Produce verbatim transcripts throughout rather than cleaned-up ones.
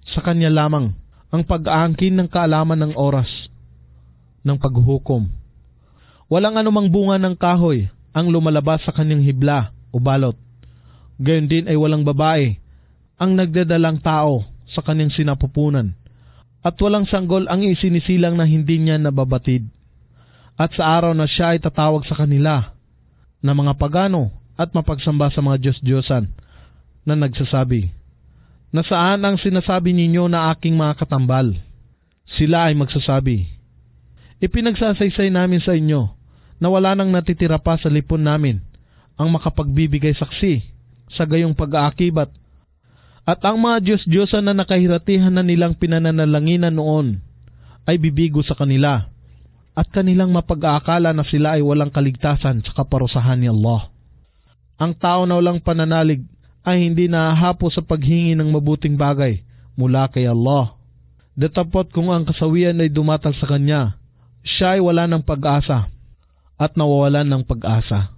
Sa Kanya lamang ang pag-aangkin ng kaalaman ng oras ng paghuhukom. Walang anumang bunga ng kahoy ang lumalabas sa Kanyang hibla o balot. Gayon din ay walang babae ang nagdadalang tao sa Kanyang sinapupunan. At walang sanggol ang isinisilang na hindi niya nababatid. At sa araw na siya ay tatawag sa kanila na mga pagano at mapagsamba sa mga Diyos-Diyosan na nagsasabi, "Nasaan ang sinasabi ninyo na aking mga katambal?" Sila ay magsasabi, "Ipinagsasaysay namin sa inyo na wala nang natitira pa sa lipon namin ang makapagbibigay saksi sa gayong pag-aakibat. At ang mga Diyos-Diyosan na nakahiratihan na nilang pinananalanginan noon ay bibigo sa kanila at kanilang mapag-aakala na sila ay walang kaligtasan sa kaparusahan ni Allah. Ang tao na walang pananalig ay hindi nahahapo sa paghingi ng mabuting bagay mula kay Allah. Datapot kung ang kasawian ay dumatal sa Kanya, siya ay wala ng pag-asa at nawawalan ng pag-asa.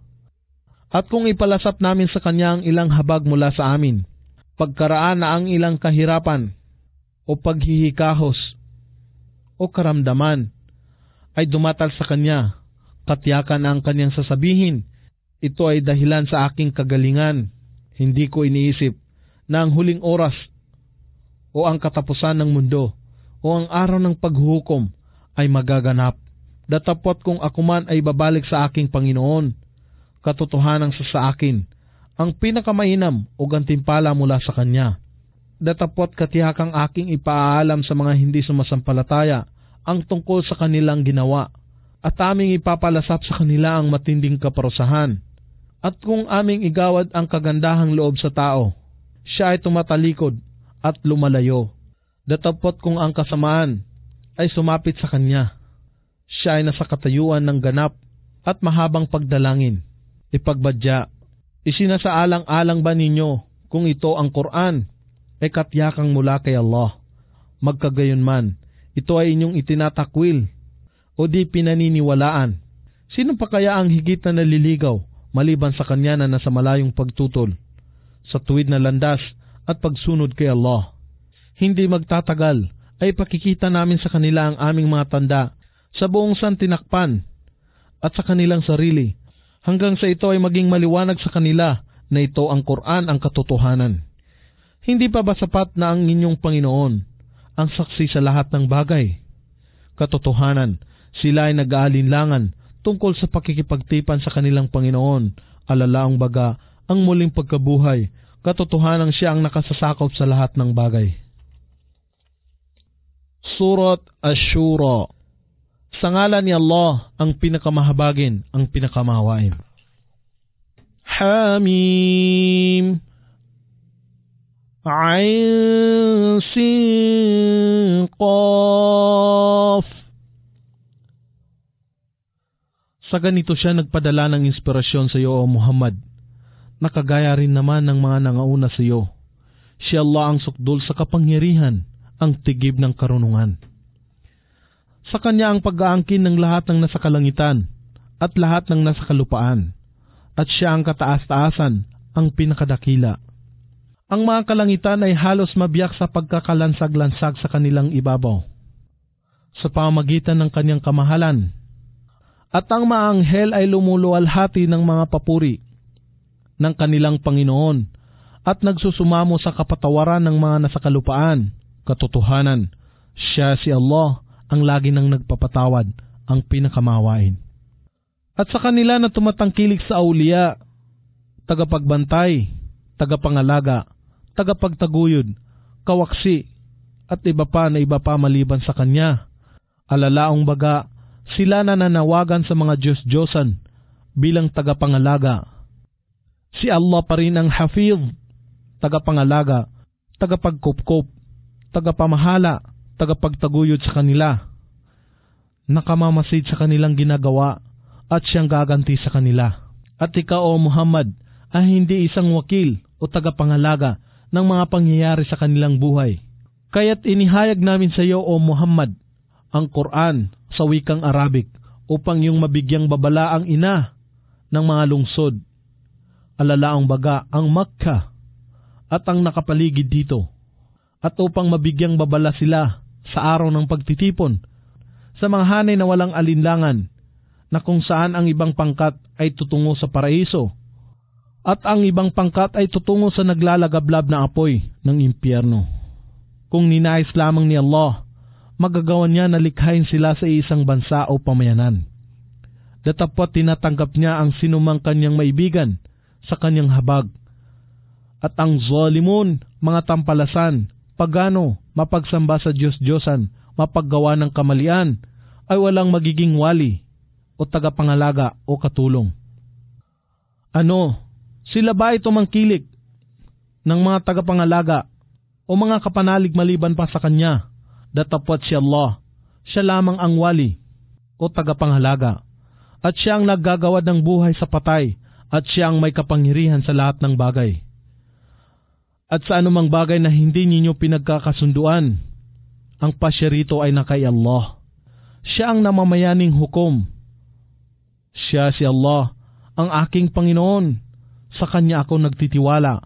At kung ipalasap namin sa Kanya ang ilang habag mula sa amin, pagkaraan na ang ilang kahirapan o paghihikahos o karamdaman ay dumatal sa Kanya, katiyakan ang Kanyang sasabihin, ito ay dahilan sa aking kagalingan. Hindi ko iniisip na ang huling oras o ang katapusan ng mundo o ang araw ng paghuhukom ay magaganap. Datapot kung ako man ay babalik sa aking Panginoon, katotohanan sa sa akin ang pinakamainam o gantimpala mula sa Kanya. Datapot katihakang aking ipaalam sa mga hindi sumasampalataya ang tungkol sa kanilang ginawa at aming ipapalasap sa kanila ang matinding kaparusahan. At kung aming igawad ang kagandahang loob sa tao, siya ay tumatalikod at lumalayo. Datapot kung ang kasamaan ay sumapit sa Kanya, siya ay nasa katayuan ng ganap at mahabang pagdalangin. Ipagbadya, isinasaalang-alang ba ninyo kung ito ang Quran ay katyakang mula kay Allah? Magkagayon man, ito ay inyong itinatakwil o di pinaniniwalaan. Sino pa kaya ang higit na naliligaw maliban sa Kanya na nasa malayong pagtutol sa tuwid na landas at pagsunod kay Allah? Hindi magtatagal ay pakikita namin sa kanila ang aming mga tanda sa buong santinakpan at sa kanilang sarili, hanggang sa ito ay maging maliwanag sa kanila na ito ang Quran ang katotohanan. Hindi pa ba sapat na ang inyong Panginoon ang saksi sa lahat ng bagay? Katotohanan, sila ay nag-aalinlangan tungkol sa pakikipagtipan sa kanilang Panginoon, alalaang baga ang muling pagkabuhay, katotohanan siya ang nakasasakop sa lahat ng bagay. Surat Ash-Shura. Sa ngalan ni Allah, ang pinakamahabagin, ang pinakamahawain. Hamim. Ain Sin Qaf. Sa ganito siya nagpadala ng inspirasyon sa iyo, O Muhammad, nakagaya rin naman ng mga nangauna sa iyo. Si Allah ang sukdul sa kapangyarihan, ang tigib ng karunungan. Sa Kanya ang pag-aangkin ng lahat ng nasa kalangitan at lahat ng nasa kalupaan, at siya ang kataas-taasan, ang pinakadakila. Ang mga kalangitan ay halos mabiyak sa pagkakalansag-lansag sa kanilang ibabaw, sa pamamagitan ng Kanyang kamahalan, at ang mga anghel ay lumuluwalhati ng mga papuri ng kanilang Panginoon at nagsusumamo sa kapatawaran ng mga nasa kalupaan. Katotohanan, siya si Allah ang lagi nang nagpapatawad, ang pinakamahawain. At sa kanila na tumatangkilik sa auliya, tagapagbantay, tagapangalaga, tagapagtaguyod, kawaksi, at iba pa na iba pa maliban sa Kanya. Alalaong baga, sila na nanawagan sa mga Diyos-Diyosan bilang tagapangalaga. Si Allah pa rin ang Hafiz, tagapangalaga, tagapagkupkop, tagapamahala, tagapagtaguyod sa kanila. Nakamamasid sa kanilang ginagawa at siyang gaganti sa kanila. At ikaw, O Muhammad, ay hindi isang wakil o tagapangalaga ng mga pangyayari sa kanilang buhay. Kaya't inihayag namin sa iyo, O Muhammad, ang Quran sa wikang Arabic upang yung mabigyang babala ang ina ng mga lungsod, alalaang baga ang Makkah at ang nakapaligid dito, at upang mabigyang babala sila sa araw ng pagtitipon, sa mga hanay na walang alinlangan, na kung saan ang ibang pangkat ay tutungo sa paraiso, at ang ibang pangkat ay tutungo sa naglalagablab na apoy ng impyerno. Kung ninais lamang ni Allah, magagawan niya na likhain sila sa isang bansa o pamayanan. Datapwat tinatanggap niya ang sinumang kanyang maibigan sa kanyang habag. At ang zalimun, mga tampalasan, pagano, mapagsamba sa Diyos-Diyosan, mapaggawa ng kamalian, ay walang magiging wali o tagapangalaga o katulong. Ano, sila ba ito mangkilik ng mga tagapangalaga o mga kapanalig maliban pa sa kanya? Datapwat si Allah, siya lamang ang wali o tagapangalaga, at siya ang naggagawad ng buhay sa patay, at siya ang may kapangyarihan sa lahat ng bagay. At sa anumang bagay na hindi ninyo pinagkakasunduan, ang pasya rito ay na kay Allah. Siya ang namamayaning hukom. Siya si Allah, ang aking Panginoon. Sa Kanya ako nagtitiwala,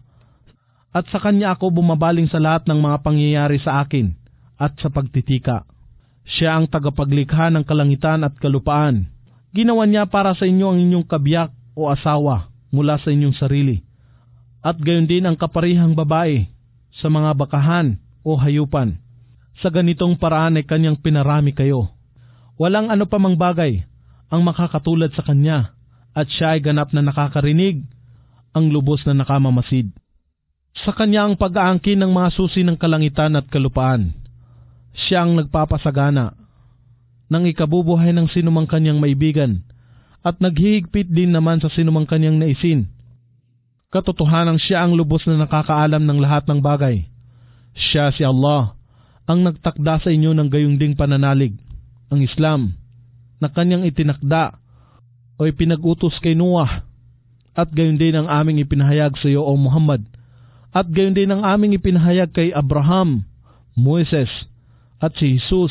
at sa Kanya ako bumabaling sa lahat ng mga pangyayari sa akin at sa pagtitika. Siya ang tagapaglikha ng kalangitan at kalupaan. Ginawa niya para sa inyo ang inyong kabiyak o asawa mula sa inyong sarili, at gayon din ang kaparihang babae sa mga bakahan o hayupan. Sa ganitong paraan ay Kanyang pinarami kayo. Walang ano pa mang bagay ang makakatulad sa Kanya, at siya ay ganap na nakakarinig, ang lubos na nakamamasid. Sa Kanya ang pag-aangkin ng mga susi ng kalangitan at kalupaan. Siya ang nagpapasagana ng ikabubuhay ng sinumang Kanyang maibigan, at naghihigpit din naman sa sinumang Kanyang naisin. Katotohanan siya ang lubos na nakakaalam ng lahat ng bagay. Siya si Allah, ang nagtakda sa inyo ng gayong ding pananalig, ang Islam, na Kanyang itinakda o ipinag-utos kay Noah, at gayon din ang aming ipinahayag sa iyo, O Muhammad, at gayon din ang aming ipinahayag kay Abraham, Moises, at si Jesus,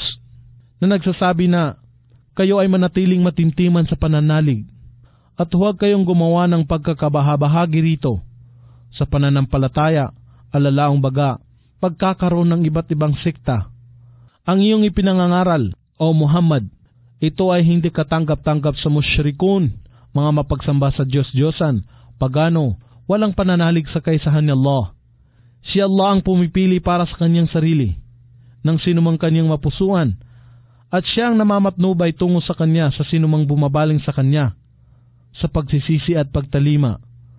na nagsasabi na, kayo ay manatiling matintiman sa pananalig, at huwag kayong gumawa ng pagkakabahabahagi rito sa pananampalataya, alalaong baga, pagkakaroon ng iba't ibang sekta. Ang iyong ipinangangaral, O Muhammad, ito ay hindi katanggap-tanggap sa musyrikun, mga mapagsamba sa Diyos-Diyosan, pagano, walang pananalig sa kaisahan ni Allah. Si Allah ang pumipili para sa Kanyang sarili ng sinumang Kanyang mapusuan, at siya ang namamatnubay tungo sa Kanya sa sinumang bumabaling sa Kanya sa pagsisisi at pagtalima.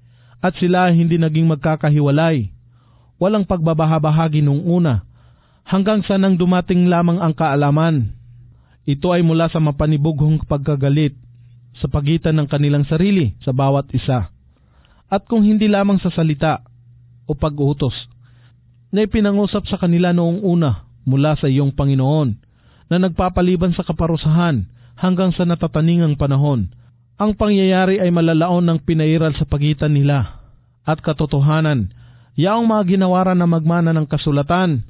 At sila ay hindi naging magkakahiwalay, walang pagbabahabahagi nung una, hanggang sa nang dumating lamang ang kaalaman. Ito ay mula sa mapanibughong pagkagalit sa pagitan ng kanilang sarili sa bawat isa, at kung hindi lamang sa salita o pag-utos na ipinangusap sa kanila noong una mula sa iyong Panginoon, na nagpapaliban sa kaparusahan hanggang sa natataningang panahon. Ang pangyayari ay malalaon ng pinairal sa pagitan nila, at katotohanan, yaong mga ginawaran na magmana ng kasulatan,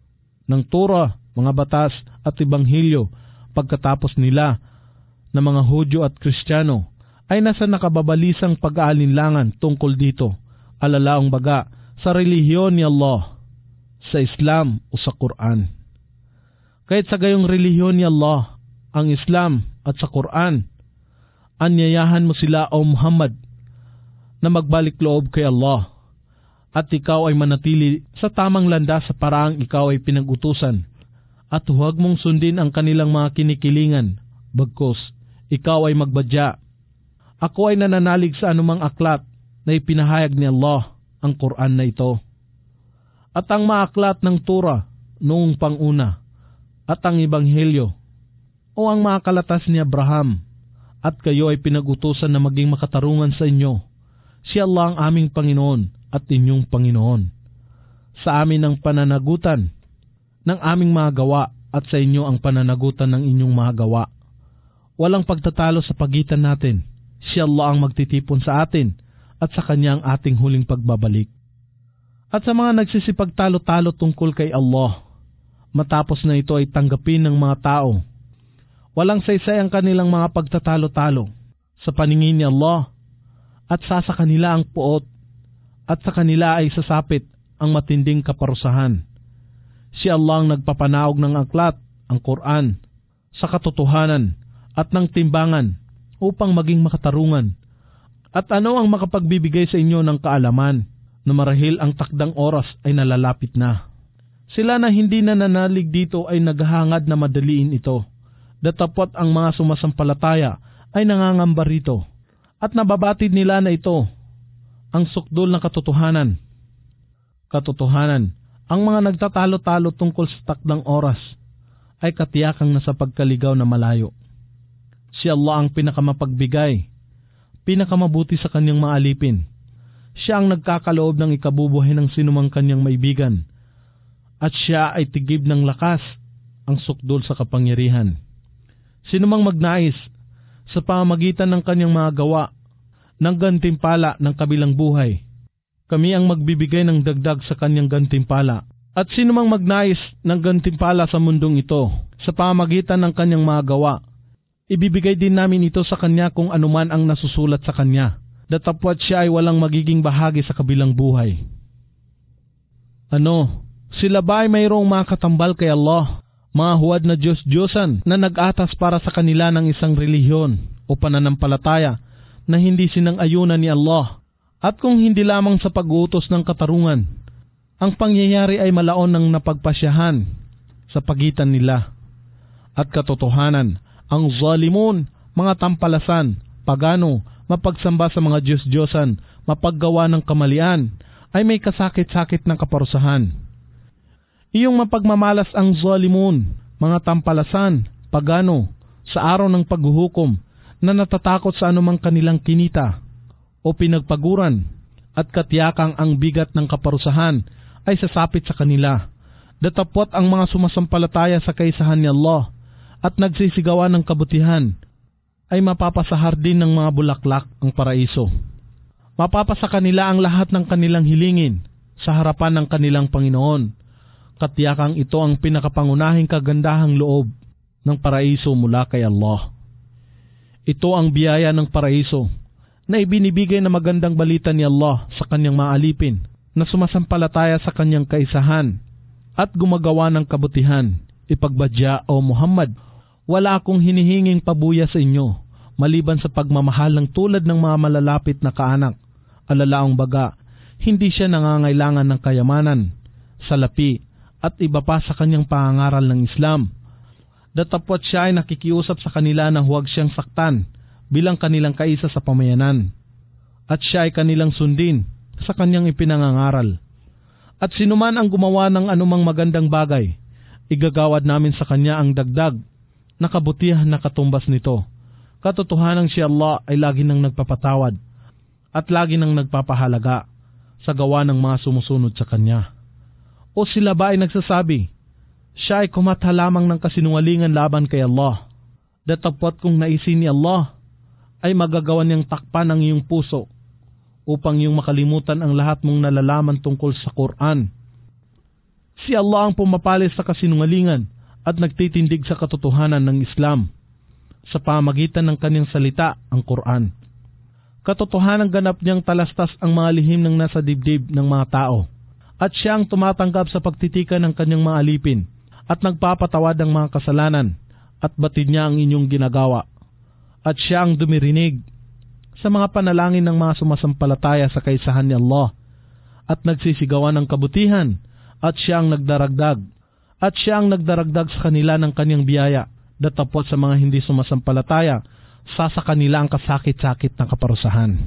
ng Torah, mga batas at Ebanghelyo pagkatapos nila na mga Hudyo at Kristiyano, ay nasa nakababalisang pag-aalinlangan tungkol dito, alalaong baga, sa relihiyon ni Allah, sa Islam o sa Quran. Kahit sa gayong relihiyon ni Allah, ang Islam at sa Quran, anyayahan mo sila, O Muhammad, na magbalik loob kay Allah, at ikaw ay manatili sa tamang landas sa paraang ikaw ay pinag-utusan, at huwag mong sundin ang kanilang mga kinikilingan, bagkus ikaw ay magbadya. Ako ay nananalig sa anumang aklat na ipinahayag ni Allah, ang Quran na ito, at ang maaklat ng Torah noong panguna, at ang Ebanghelyo, o ang mga kalatas ni Abraham, at kayo ay pinag-utusan na maging makatarungan sa inyo. Si Allah ang aming Panginoon at inyong Panginoon. Sa amin ang pananagutan ng aming mga gawa, at sa inyo ang pananagutan ng inyong mga gawa. Walang pagtatalo sa pagitan natin. Si Allah ang magtitipon sa atin, at sa Kanya ang ating huling pagbabalik. At sa mga nagsisipagtalo-talo tungkol kay Allah, matapos na ito ay tanggapin ng mga tao, walang saysay ang kanilang mga pagtatalo-talo sa paningin ni Allah, at sa sa kanila ang puot, at sa kanila ay sasapit ang matinding kaparusahan. Si Allah ang nagpapanaog ng aklat, ang Quran, sa katotohanan at ng timbangan upang maging makatarungan. At ano ang makapagbibigay sa inyo ng kaalaman na marahil ang takdang oras ay nalalapit na? Sila na hindi nananalig dito ay naghahangad na madaliin ito. Datapot ang mga sumasampalataya ay nangangamba rito. At nababatid nila na ito ang sukdol ng katotohanan. Katotohanan, ang mga nagtatalo-talo tungkol sa takdang oras ay katiyakang nasa pagkaligaw na malayo. Si Allah ang pinakamapagbigay, pinakamabuti sa kanyang maalipin. Siya ang nagkakaloob ng ikabubuhay ng sinumang kanyang maibigan. At siya ay tigib ng lakas, ang sukdol sa kapangyarihan. Sinumang magnais sa pamamagitan ng kanyang mga gawa ng gantimpala ng kabilang buhay, kami ang magbibigay ng dagdag sa kanyang gantimpala. At sinumang magnais ng gantimpala sa mundong ito sa pamamagitan ng kanyang mga gawa, ibibigay din namin ito sa kanya kung anuman ang nasusulat sa kanya. Datapwat siya ay walang magiging bahagi sa kabilang buhay. Ano? Sila ba ay mayroong mga katambal kay Allah? Mga huwad na Diyos-Diyosan na nag-atas para sa kanila ng isang relihiyon o pananampalataya na hindi sinang-ayunan ni Allah. At kung hindi lamang sa pag-uutos ng katarungan, ang pangyayari ay malaon ng napagpasyahan sa pagitan nila. At katotohanan, ang zalimun, mga tampalasan, pagano, mapagsamba sa mga Diyos-Diyosan, mapaggawa ng kamalian, ay may kasakit-sakit ng kaparusahan. Iyong mapagmamalas ang zalimun, mga tampalasan, pagano, sa araw ng paghuhukom, na natatakot sa anumang kanilang kinita o pinagpaguran, at katiyakang ang bigat ng kaparusahan ay sasapit sa kanila. Datapot ang mga sumasampalataya sa kaisahan ni Allah at nagsisigawan ng kabutihan ay mapapasahar din ng mga bulaklak ang paraiso. Mapapasa kanila ang lahat ng kanilang hilingin sa harapan ng kanilang Panginoon. Katiyakang ito ang pinakapangunahing kagandahang loob ng paraiso mula kay Allah. Ito ang biyaya ng paraiso na ibinibigay na magandang balita ni Allah sa kanyang maalipin na sumasampalataya sa kanyang kaisahan at gumagawa ng kabutihan. Ipagbadya, O Muhammad, wala akong hinihinging pabuya sa inyo maliban sa pagmamahal ng tulad ng mga malalapit na kaanak. Alalaong baga, hindi siya nangangailangan ng kayamanan, salapi, at iba pa sa kanyang pangangaral ng Islam. Datapwat siya ay nakikiusap sa kanila na huwag siyang saktan bilang kanilang kaisa sa pamayanan. At siya ay kanilang sundin sa kanyang ipinangangaral. At sinuman ang gumawa ng anumang magandang bagay, igagawad namin sa kanya ang dagdag na kabutihan na katumbas nito. Katotohanan si Allah ay lagi nang nagpapatawad at lagi nang nagpapahalaga sa gawa ng mga sumusunod sa kanya. O sila ba ay nagsasabi, siya ay kumata lamang ng kasinungalingan laban kay Allah? Datapwat kung naisin ni Allah, ay magagawa niyang takpan ang iyong puso upang iyong makalimutan ang lahat mong nalalaman tungkol sa Quran. Si Allah ang pumapalis sa kasinungalingan at nagtitindig sa katotohanan ng Islam sa pamagitan ng kanyang salita, ang Quran. Katotohanan ganap niyang talastas ang mga lihim ng nasa dibdib ng mga tao. At siya ang tumatanggap sa pagtitikan ng kanyang mga alipin at nagpapatawad ng mga kasalanan at batid niya ang inyong ginagawa. At siya ang dumirinig sa mga panalangin ng mga sumasampalataya sa kaisahan ni Allah at nagsisigawan ng kabutihan, at siya ang nagdaragdag at siya ang nagdaragdag sa kanila ng kanyang biyaya. Datapot sa mga hindi sumasampalataya, sa sa kanila ang kasakit-sakit ng kaparusahan.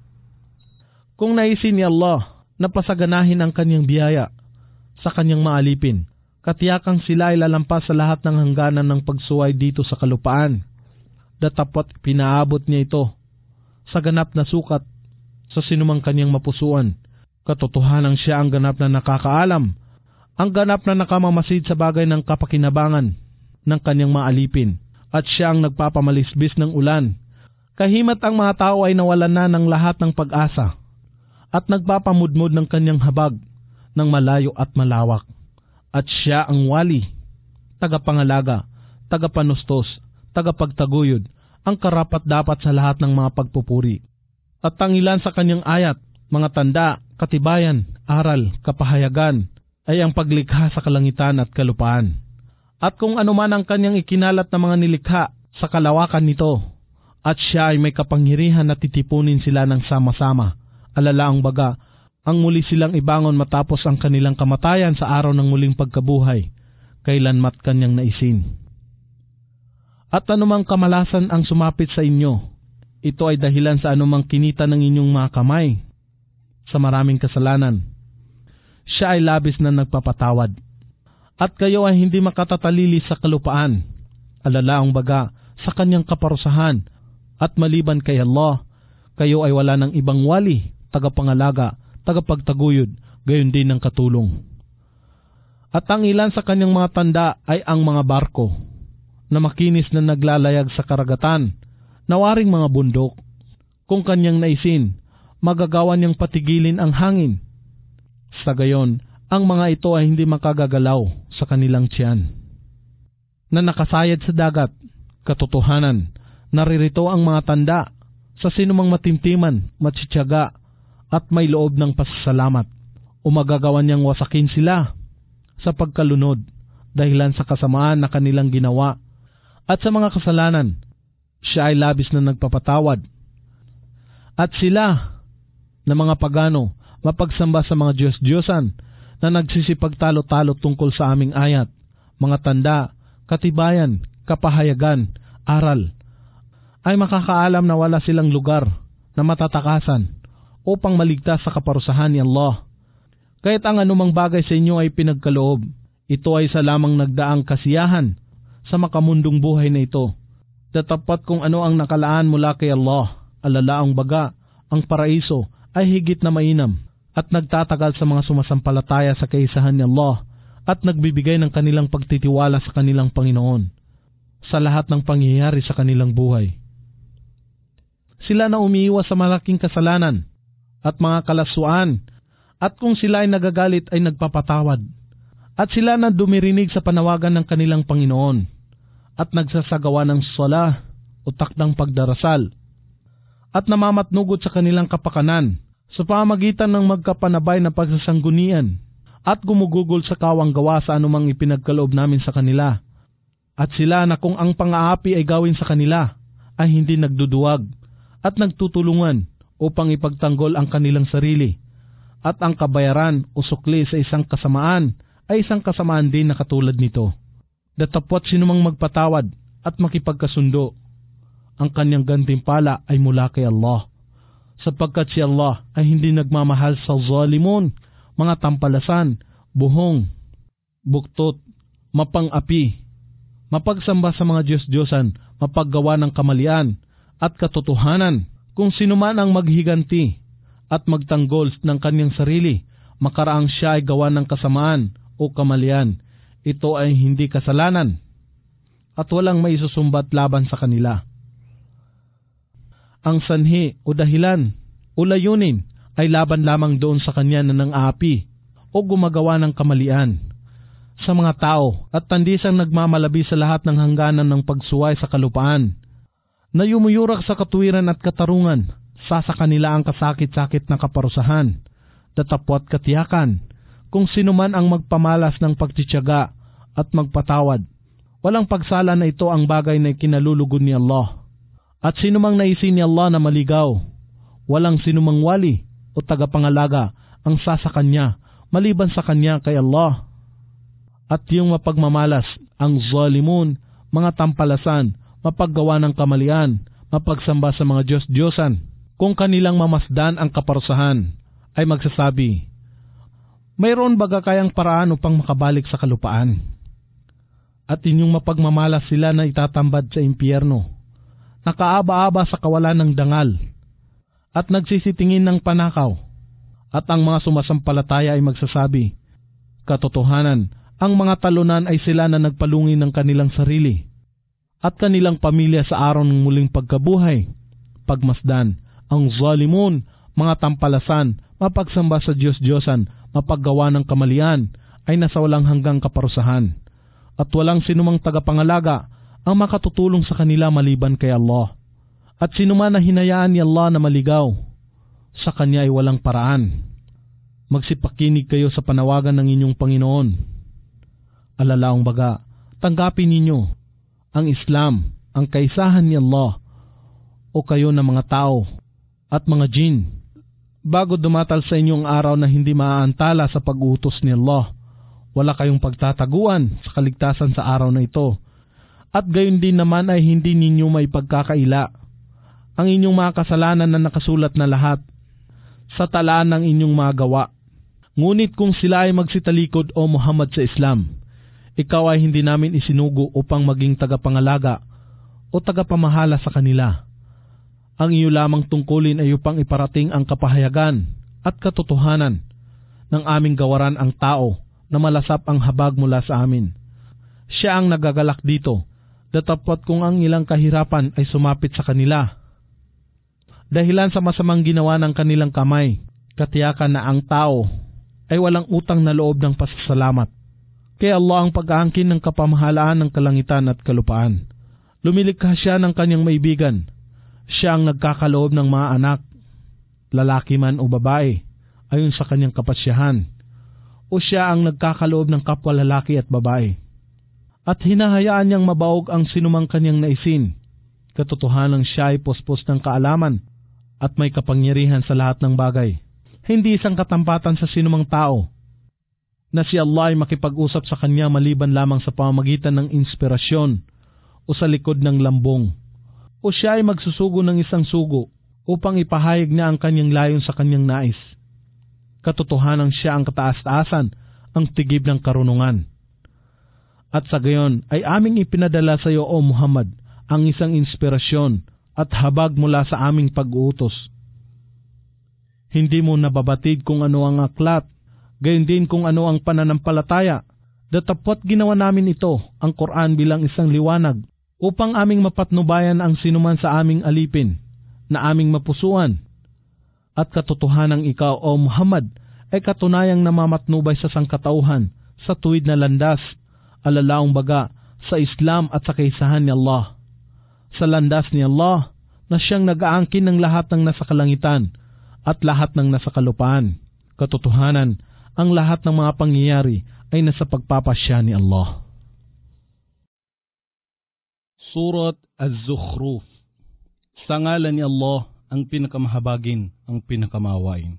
Kung naisin ni Allah na pasaganahin ang kanyang biyaya sa kanyang maalipin, katiyakang sila ay lalampas sa lahat ng hangganan ng pagsuway dito sa kalupaan. Datapot pinaabot niya ito sa ganap na sukat sa sinumang kanyang mapusuan. Katotohanan siya ang ganap na nakakaalam, ang ganap na nakamamasid sa bagay ng kapakinabangan ng kanyang maalipin, at siya ang nagpapamalisbis ng ulan. Kahimat ang mga tao ay nawalan na ng lahat ng pag-asa at nagpapamudmod ng kanyang habag ng malayo at malawak. At siya ang wali, tagapangalaga, tagapanustos, tagapagtaguyod, ang karapat-dapat sa lahat ng mga pagpupuri. At ang ilan sa kanyang ayat, mga tanda, katibayan, aral, kapahayagan, ay ang paglikha sa kalangitan at kalupaan. At kung ano man ang kanyang ikinalat na mga nilikha sa kalawakan nito, at siya ay may kapangyarihan na titipunin sila ng sama-sama, alalaang baga, ang muli silang ibangon matapos ang kanilang kamatayan sa araw ng muling pagkabuhay, kailanmat kanyang naisin. At anumang kamalasan ang sumapit sa inyo, ito ay dahilan sa anumang kinita ng inyong mga kamay sa maraming kasalanan. Siya ay labis na nagpapatawad. At kayo ay hindi makatatalili sa kalupaan, alalaang baga sa kanyang kaparusahan, at maliban kay Allah, kayo ay wala ng ibang wali, tagapangalaga, tagapagtaguyod, gayon din ng katulong. At ang ilan sa kanyang mga tanda ay ang mga barko, na makinis na naglalayag sa karagatan, nawaring mga bundok. Kung kanyang naisin, magagawa niyang patigilin ang hangin. Sa gayon, ang mga ito ay hindi makagagalaw sa kanilang tiyan. Na nakasayad sa dagat, katotohanan, naririto ang mga tanda sa sinumang matimtiman, matsitsaga, at may loob ng pasasalamat, o magagawa niyang wasakin sila sa pagkalunod dahilan sa kasamaan na kanilang ginawa, at sa mga kasalanan, siya ay labis na nagpapatawad. At sila, na mga pagano, mapagsamba sa mga Diyos-Diyosan na nagsisipagtalo-talo tungkol sa aming ayat, mga tanda, katibayan, kapahayagan, aral, ay makakaalam na wala silang lugar na matatakasan upang maligtas sa kaparusahan ni Allah. Kahit ang anumang bagay sa inyo ay pinagkaloob, ito ay sa lamang nagdaang kasiyahan sa makamundong buhay na ito. Tatapat kung ano ang nakalaan mula kay Allah, alalaang baga, ang paraiso ay higit na mainam at nagtatagal sa mga sumasampalataya sa kaisahan ni Allah at nagbibigay ng kanilang pagtitiwala sa kanilang Panginoon sa lahat ng pangyayari sa kanilang buhay. Sila na umiiwas sa malaking kasalanan at mga kalaswaan, at kung sila ay nagagalit ay nagpapatawad, at sila na dumirinig sa panawagan ng kanilang Panginoon at nagsasagawa ng sala o takdang pagdarasal, at namamatnugod sa kanilang kapakanan sa pamagitan ng magkapanabay na pagsasanggunian at gumugugol sa kawang gawa sa anumang ipinagkaloob namin sa kanila. At sila na kung ang pang-aapi ay gawin sa kanila ay hindi nagduduwag at nagtutulungan upang ipagtanggol ang kanilang sarili, at ang kabayaran o sukli sa isang kasamaan ay isang kasamaan din na katulad nito. Datapwat sinumang magpatawad at makipagkasundo, ang kanyang gantimpala ay mula kay Allah, sapagkat si Allah ay hindi nagmamahal sa zalimun, mga tampalasan, buhong, buktot, mapang-api, mapagsamba sa mga Diyos-Diyosan, mapaggawa ng kamalian at katotohanan. Kung sino man ang maghiganti at magtanggol ng kanyang sarili, makaraang siya ay gawa ng kasamaan o kamalian, ito ay hindi kasalanan at walang maisusumbat laban sa kanila. Ang sanhi o dahilan o layunin ay laban lamang doon sa kanya na ng api o gumagawa ng kamalian sa mga tao at tandisang nagmamalabi sa lahat ng hangganan ng pagsuway sa kalupaan, na yumuyurak sa katuwiran at katarungan, sa sa kanila ang kasakit-sakit na kaparusahan, datapwat katiyakan, kung sino man ang magpamalas ng pagtitiyaga at magpatawad. Walang pagsala na ito ang bagay na kinalulugod ni Allah. At sino mang naisin ni Allah na maligaw, walang sinumang wali o tagapangalaga ang sasa kanya, maliban sa kanya kay Allah. At yung mapagmamalas, ang zalimun, mga tampalasan, mapaggawa ng kamalian, mapagsamba sa mga Diyos-Diyosan, kung kanilang mamasdan ang kaparusahan, ay magsasabi, mayroon baga kayang paraan upang makabalik sa kalupaan? At inyong mapagmamalas sila na itatambad sa impyerno, nakaaba-aba sa kawalan ng dangal, at nagsisitingin ng panakaw, at ang mga sumasampalataya ay magsasabi, katotohanan, ang mga talunan ay sila na nagpalungi ng kanilang sarili at kanilang pamilya sa araw ng muling pagkabuhay. Pagmasdan, ang zalimun, mga tampalasan, mapagsamba sa Diyos-Diyosan, mapaggawa ng kamalian, ay nasa walang hanggang kaparusahan. At walang sinumang tagapangalaga ang makatutulong sa kanila maliban kay Allah. At sinuman na hinayaan ni Allah na maligaw, sa kanya ay walang paraan. magsipakinig kayo sa panawagan ng inyong Panginoon. Alalaong baga, tanggapin ninyo ang Islam, ang kaisahan ni Allah, o kayo na mga tao at mga jin, bago dumatal sa inyong araw na hindi maaantala sa pag-utos ni Allah. Wala kayong pagtataguan sa kaligtasan sa araw na ito, at gayon din naman ay hindi ninyo may pagkakaila ang inyong mga kasalanan na nakasulat na lahat sa talaan ng inyong mga gawa. Ngunit kung sila ay magsitalikod o Muhammad sa Islam, ikaw ay hindi namin isinugo upang maging tagapangalaga o tagapamahala sa kanila. Ang iyo lamang tungkulin ay upang iparating ang kapahayagan at katotohanan ng aming gawaran ang tao na malasap ang habag mula sa amin. Siya ang nagagalak dito, datapwat kung ang ilang kahirapan ay sumapit sa kanila. Dahilan sa masamang ginawa ng kanilang kamay, katiyakan na ang tao ay walang utang na loob ng pasasalamat. Kaya Allah ang pag-aangkin ng kapamahalaan ng kalangitan at kalupaan. Lumilikha siya ng kanyang maibigan. Siya ang nagkakaloob ng mga anak, lalaki man o babae, ayon sa kanyang kapasyahan. O siya ang nagkakaloob ng kapwa lalaki at babae. At hinahayaan niyang mabaog ang sinumang kanyang naisin. Katotohanan siya ay pospos ng kaalaman at may kapangyarihan sa lahat ng bagay. Hindi isang katampatan sa sinumang tao na si Allah ay makipag-usap sa kanya maliban lamang sa pamamagitan ng inspirasyon o sa likod ng lambong. O siya ay magsusugo ng isang sugo upang ipahayag niya ang kanyang layon sa kanyang nais. Katotohanan siya ang kataas-taasan, ang tigib ng karunungan. At sa gayon ay aming ipinadala sa iyo, O Muhammad, ang isang inspirasyon at habag mula sa aming pag-uutos. Hindi mo nababatid kung ano ang aklat, gayon din kung ano ang pananampalataya. Datapwat ginawa namin ito, ang Quran, bilang isang liwanag, upang aming mapatnubayan ang sinuman sa aming alipin, na aming mapusuan. At katotohanang ikaw, O Muhammad, ay katunayang namamatnubay sa sangkatauhan, sa tuwid na landas, alalaong baga, sa Islam at sa kaisahan ni Allah. Sa landas ni Allah, na siyang nag-aangkin ng lahat ng nasa kalangitan at lahat ng nasa kalupaan. Katotohanan, ang lahat ng mga pangyayari ay nasa pagpapasya ni Allah. Surat Az-Zukhruf. Sa ngalan ni Allah, ang pinakamahabagin, ang pinakamawain.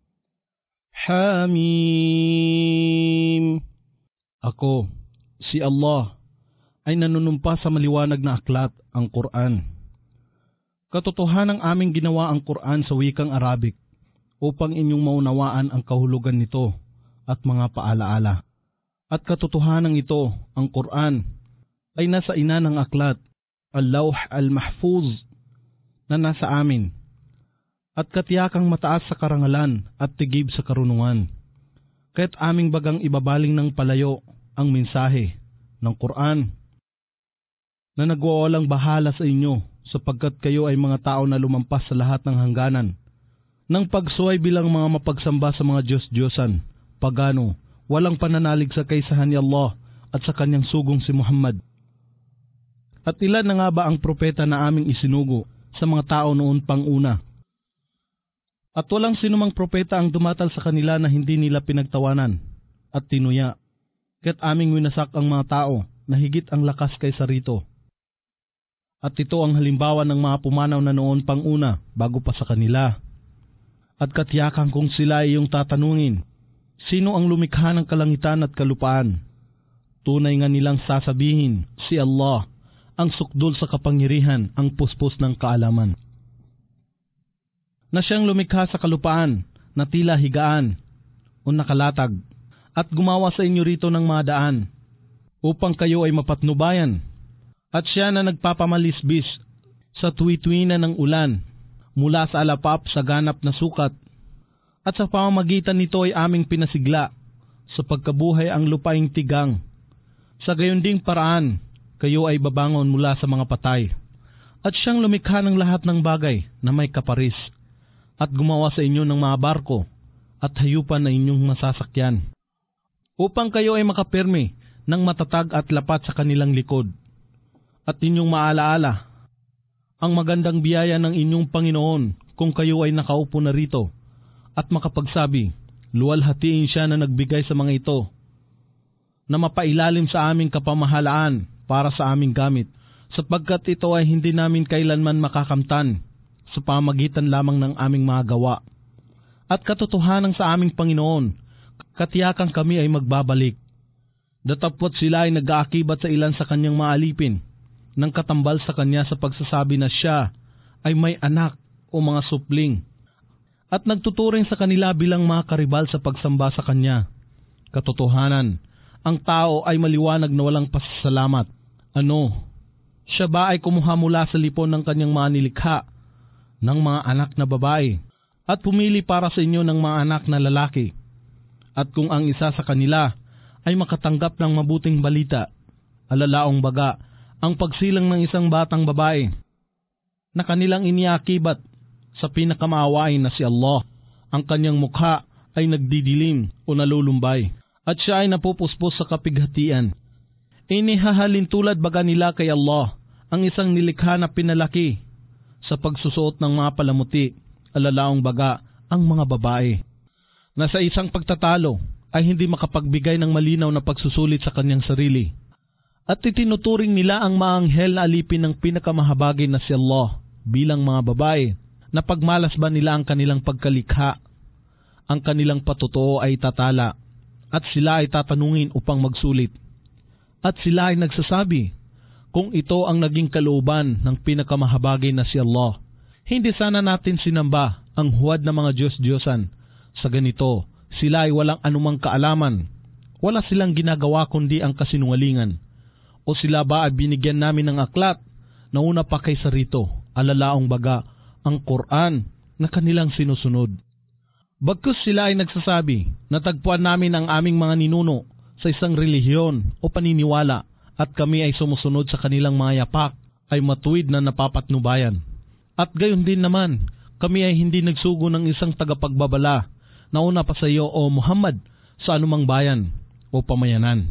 Hamim. Ako, si Allah, ay nanunumpa sa maliwanag na aklat, ang Quran. Katotohanang aming ginawa ang Quran sa wikang Arabic upang inyong maunawaan ang kahulugan nito at mga paalaala. At katotohanang ito, ang Quran, ay nasa ina ng aklat, al-Lawh al-Mahfuz, na nasa amin, at katiyakang mataas sa karangalan at tigib sa karunungan. Kaya't aming bagang ibabaling ng palayo ang mensahe ng Quran na nagwawalang bahala sa inyo, sapagkat kayo ay mga tao na lumampas sa lahat ng hangganan ng pagsuway bilang mga mapagsamba sa mga Diyos-Diyosan, pagano, walang pananalig sa kaisahan ni Allah at sa kanyang sugong si Muhammad. At ilan na nga ba ang propeta na aming isinugo sa mga tao noon pang una? At walang sinumang propeta ang dumatal sa kanila na hindi nila pinagtawanan at tinuya, kaya't aming winasak ang mga tao na higit ang lakas kaysa rito. At ito ang halimbawa ng mga pumanaw na noon pang una bago pa sa kanila. At katiyakan kung sila ay iyong tatanungin, sino ang lumikha ng kalangitan at kalupaan? Tunay nga nilang sasabihin, si Allah, ang sukdul sa kapangyarihan, ang puspos ng kaalaman. Na siyang lumikha sa kalupaan, na tila higaan o nakalatag, at gumawa sa inyo rito ng mga daan, upang kayo ay mapatnubayan. At siya na nagpapamalisbis sa tuwi-tuwinan ng ulan, mula sa alapap sa ganap na sukat, at sa pamamagitan nito ay aming pinasigla sa pagkabuhay ang lupaing tigang. Sa gayon ding paraan, kayo ay babangon mula sa mga patay. At siyang lumikha ng lahat ng bagay na may kaparis, at gumawa sa inyo ng mga barko at hayupan na inyong masasakyan, upang kayo ay makapirmi ng matatag at lapat sa kanilang likod. At inyong maalaala ang magandang biyaya ng inyong Panginoon kung kayo ay nakaupo na rito at makapagsabi, luwalhatiin siya na nagbigay sa mga ito, na mapailalim sa aming kapamahalaan para sa aming gamit, sapagkat ito ay hindi namin kailanman makakamtan sa pamagitan lamang ng aming mga gawa. At katotohanan sa aming Panginoon, katiyakan kami ay magbabalik. Datapot sila ay nag-aakibat sa ilan sa kanyang mga alipin, nang katambal sa kanya sa pagsasabi na siya ay may anak o mga supling, at nagtuturing sa kanila bilang mga karibal sa pagsamba sa kanya. Katotohanan, ang tao ay maliwanag na walang pasasalamat. Ano? Siya ba ay kumuha mula sa lipon ng kanyang mga nilikha ng mga anak na babae, at pumili para sa inyo ng mga anak na lalaki? At kung ang isa sa kanila ay makatanggap ng mabuting balita, alalaong baga ang pagsilang ng isang batang babae na kanilang iniakibat sa pinakamaawain na si Allah, ang kanyang mukha ay nagdidilim o nalulumbay, at siya ay napupuspos sa kapighatian. Inihahalin tulad baga nila kay Allah ang isang nilikha na pinalaki sa pagsusuot ng mga palamuti, alalaong baga ang mga babae, na sa isang pagtatalo ay hindi makapagbigay ng malinaw na pagsusulit sa kanyang sarili. At itinuturing nila ang mga anghel na alipin ng pinakamahabagin na si Allah bilang mga babae, na pagmalas ba nila ang kanilang pagkalikha, ang kanilang patutuo ay tatala, at sila ay tatanungin upang magsulit. At sila ay nagsasabi, kung ito ang naging kalooban ng pinakamahabagin na si Allah, hindi sana natin sinamba ang huwad na mga Diyos-Diyosan. Sa ganito, sila ay walang anumang kaalaman, wala silang ginagawa kundi ang kasinungalingan. O sila ba ay binigyan namin ng aklat na una pa kaysa rito, alalaong baga ang Quran na kanilang sinusunod? Bagkus sila ay nagsasabi, natagpuan namin ang aming mga ninuno sa isang relihiyon o paniniwala, at kami ay sumusunod sa kanilang mga yapak, ay matuwid na napapatnubayan. At gayon din naman, kami ay hindi nagsugo ng isang tagapagbabala na una pa sa iyo o Muhammad sa anumang bayan o pamayanan,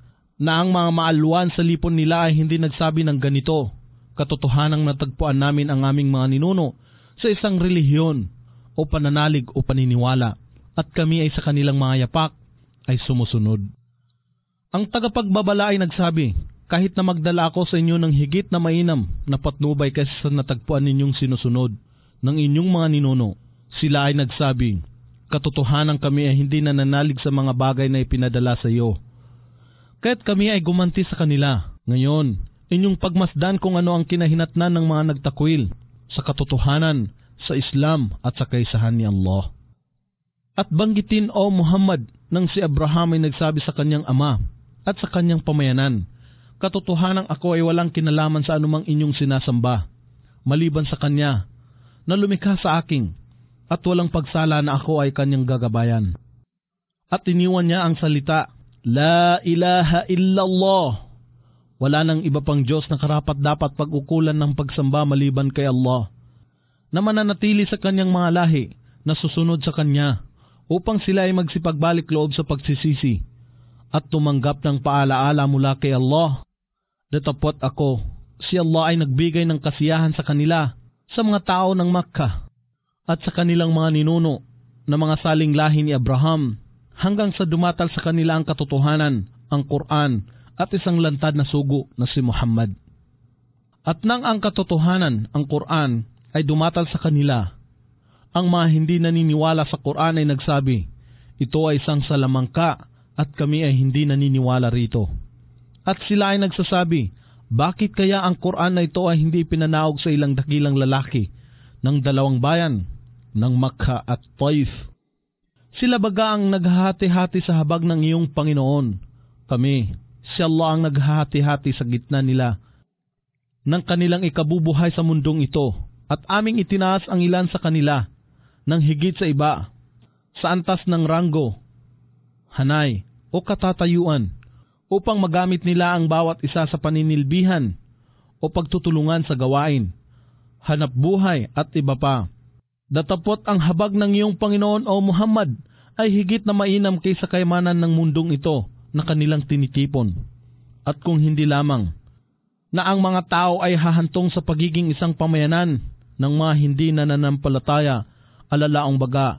na ang mga maaluan sa lipon nila ay hindi nagsabi ng ganito, katotohanang natagpuan namin ang aming mga ninuno sa isang relihiyon o pananalig o paniniwala, at kami ay sa kanilang mga yapak ay sumusunod. Ang tagapagbabala ay nagsabi, kahit na magdala ako sa inyo ng higit na mainam na patnubay kaysa sa natagpuan ninyong sinusunod ng inyong mga ninuno, sila ay nagsabi, katotohanan kami ay hindi nananalig sa mga bagay na ipinadala sa iyo, kaya't kami ay gumanti sa kanila. Ngayon, inyong pagmasdan kung ano ang kinahinatnan ng mga nagtakwil sa katotohanan, sa Islam at sa kaisahan ni Allah. At banggitin o Muhammad nang si Abraham ay nagsabi sa kanyang ama at sa kanyang pamayanan, katotohanang ako ay walang kinalaman sa anumang inyong sinasamba, maliban sa kanya na lumikha sa aking, at walang pagsala na ako ay kanyang gagabayan. At iniwan niya ang salita, La ilaha illallah. Wala nang iba pang Diyos na karapat dapat pag-ukulan ng pagsamba maliban kay Allah, na mananatili sa kanyang mga lahi na susunod sa kanya, upang sila ay magsipagbalik loob sa pagsisisi at tumanggap ng paalaala mula kay Allah. Datapot ako, si Allah ay nagbigay ng kasiyahan sa kanila, sa mga tao ng Makkah, at sa kanilang mga ninuno na mga saling lahi ni Abraham, hanggang sa dumatal sa kanila ang katotohanan, ang Quran, at isang lantad na sugo na si Muhammad. At nang ang katotohanan, ang Quran, ay dumatal sa kanila, ang mga hindi naniniwala sa Quran ay nagsabi, ito ay isang salamangka at kami ay hindi naniniwala rito. At sila ay nagsasabi, bakit kaya ang Quran na ito ay hindi pinanaog sa ilang dakilang lalaki ng dalawang bayan, ng Makkah at Taif? Sila baga ang naghahati-hati sa habag ng iyong Panginoon? Kami, si Allah ang naghahati-hati sa gitna nila ng kanilang ikabubuhay sa mundong ito, at aming itinaas ang ilan sa kanila ng higit sa iba sa antas ng ranggo, hanay o katatayuan, upang magamit nila ang bawat isa sa paninilbihan o pagtutulungan sa gawain, hanap buhay at iba pa. Datapot ang habag ng iyong Panginoon o Muhammad ay higit na mainam kaysa kayamanan ng mundong ito na kanilang tinitipon. At kung hindi lamang na ang mga tao ay hahantong sa pagiging isang pamayanan ng mga hindi nananampalataya, alalaong baga,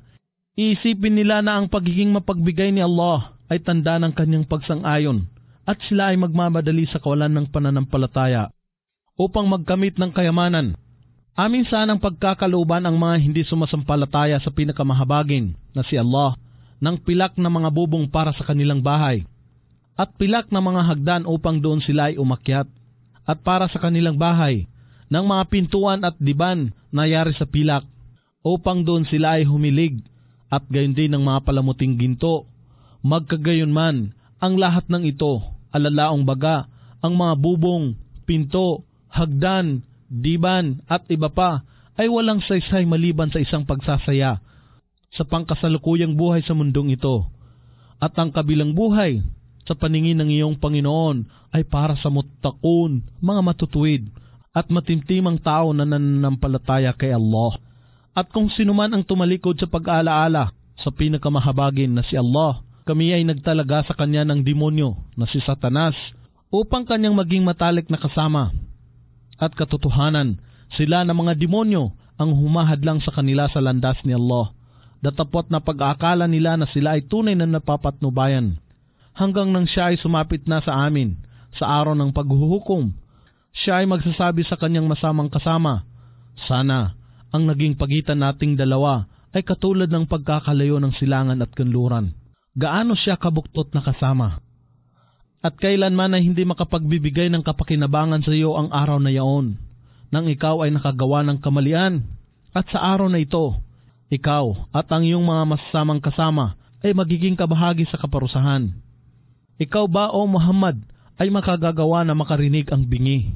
Iisipin nila na ang pagiging mapagbigay ni Allah ay tanda ng kanyang pagsang-ayon at sila ay magmamadali sa kawalan ng pananampalataya upang magkamit ng kayamanan. Amin sanang pagkakalooban ang mga hindi sumasampalataya sa pinakamahabagin na si Allah ng pilak na mga bubong para sa kanilang bahay at pilak na mga hagdan upang doon sila ay umakyat, at para sa kanilang bahay ng mga pintuan at diban na yari sa pilak upang doon sila ay humilig, at gayon din ng mga palamuting ginto. Magkagayon man, ang lahat ng ito, alalaong baga, ang mga bubong, pinto, hagdan, diban at iba pa ay walang saysay maliban sa isang pagsasaya sa pangkasalukuyang buhay sa mundong ito. At ang kabilang buhay sa paningin ng iyong Panginoon ay para sa muttaqun, mga matutuwid at matimtimang tao na nananampalataya kay Allah. At kung sino man ang tumalikod sa pag-aalaala sa pinakamahabagin na si Allah, kami ay nagtalaga sa kanya ng demonyo na si Satanas upang kanyang maging matalik na kasama. At katotohanan, sila na mga demonyo ang humahadlang sa kanila sa landas ni Allah, datapot na pag-aakala nila na sila ay tunay na napapatnubayan. Hanggang nang siya ay sumapit na sa amin sa araw ng paghuhukom, siya ay magsasabi sa kanyang masamang kasama, sana ang naging pagitan nating dalawa ay katulad ng pagkakalayo ng silangan at kanluran. Gaano siya kabuktot na kasama. At kailanman ay hindi makapagbibigay ng kapakinabangan sa iyo ang araw na yaon, nang ikaw ay nakagawa ng kamalian. At sa araw na ito, ikaw at ang iyong mga masasamang kasama ay magiging kabahagi sa kaparusahan. Ikaw ba, o Muhammad, ay makagagawa na makarinig ang bingi?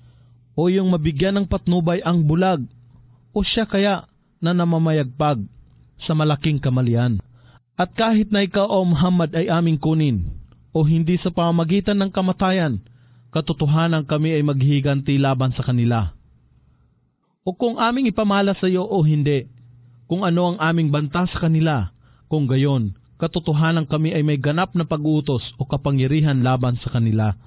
O yung mabigyan ng patnubay ang bulag? O siya kaya na namamayagpag sa malaking kamalian? At kahit na ikaw, o Muhammad, ay aming kunin, o hindi sa pamamagitan ng kamatayan, katotohanan kami ay maghihiganti laban sa kanila. O kung aming ipamala sa iyo o hindi, kung ano ang aming banta sa kanila, kung gayon, katotohanan kami ay may ganap na pag-uutos o kapangyarihan laban sa kanila.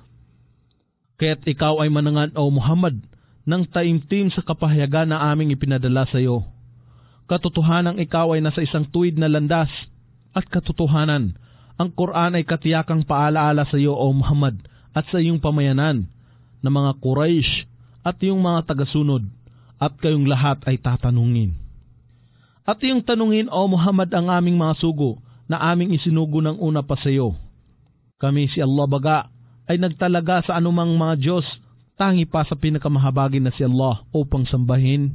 Kaya't ikaw ay manangan, o Muhammad, ng taimtim sa kapahayagan na aming ipinadala sa iyo. Katotohanan ikaw ay nasa isang tuwid na landas, at katotohanan, ang Quran ay katiyakang paalaala sa iyo, o Muhammad, at sa iyong pamayanan na mga Quraysh at iyong mga tagasunod, at kayong lahat ay tatanungin. At iyong tanungin, o Muhammad, ang aming mga sugo na aming isinugo ng una pa sa iyo. Kami si Allah baga ay nagtalaga sa anumang mga Diyos, tangi pa sa pinakamahabagin na si Allah upang sambahin.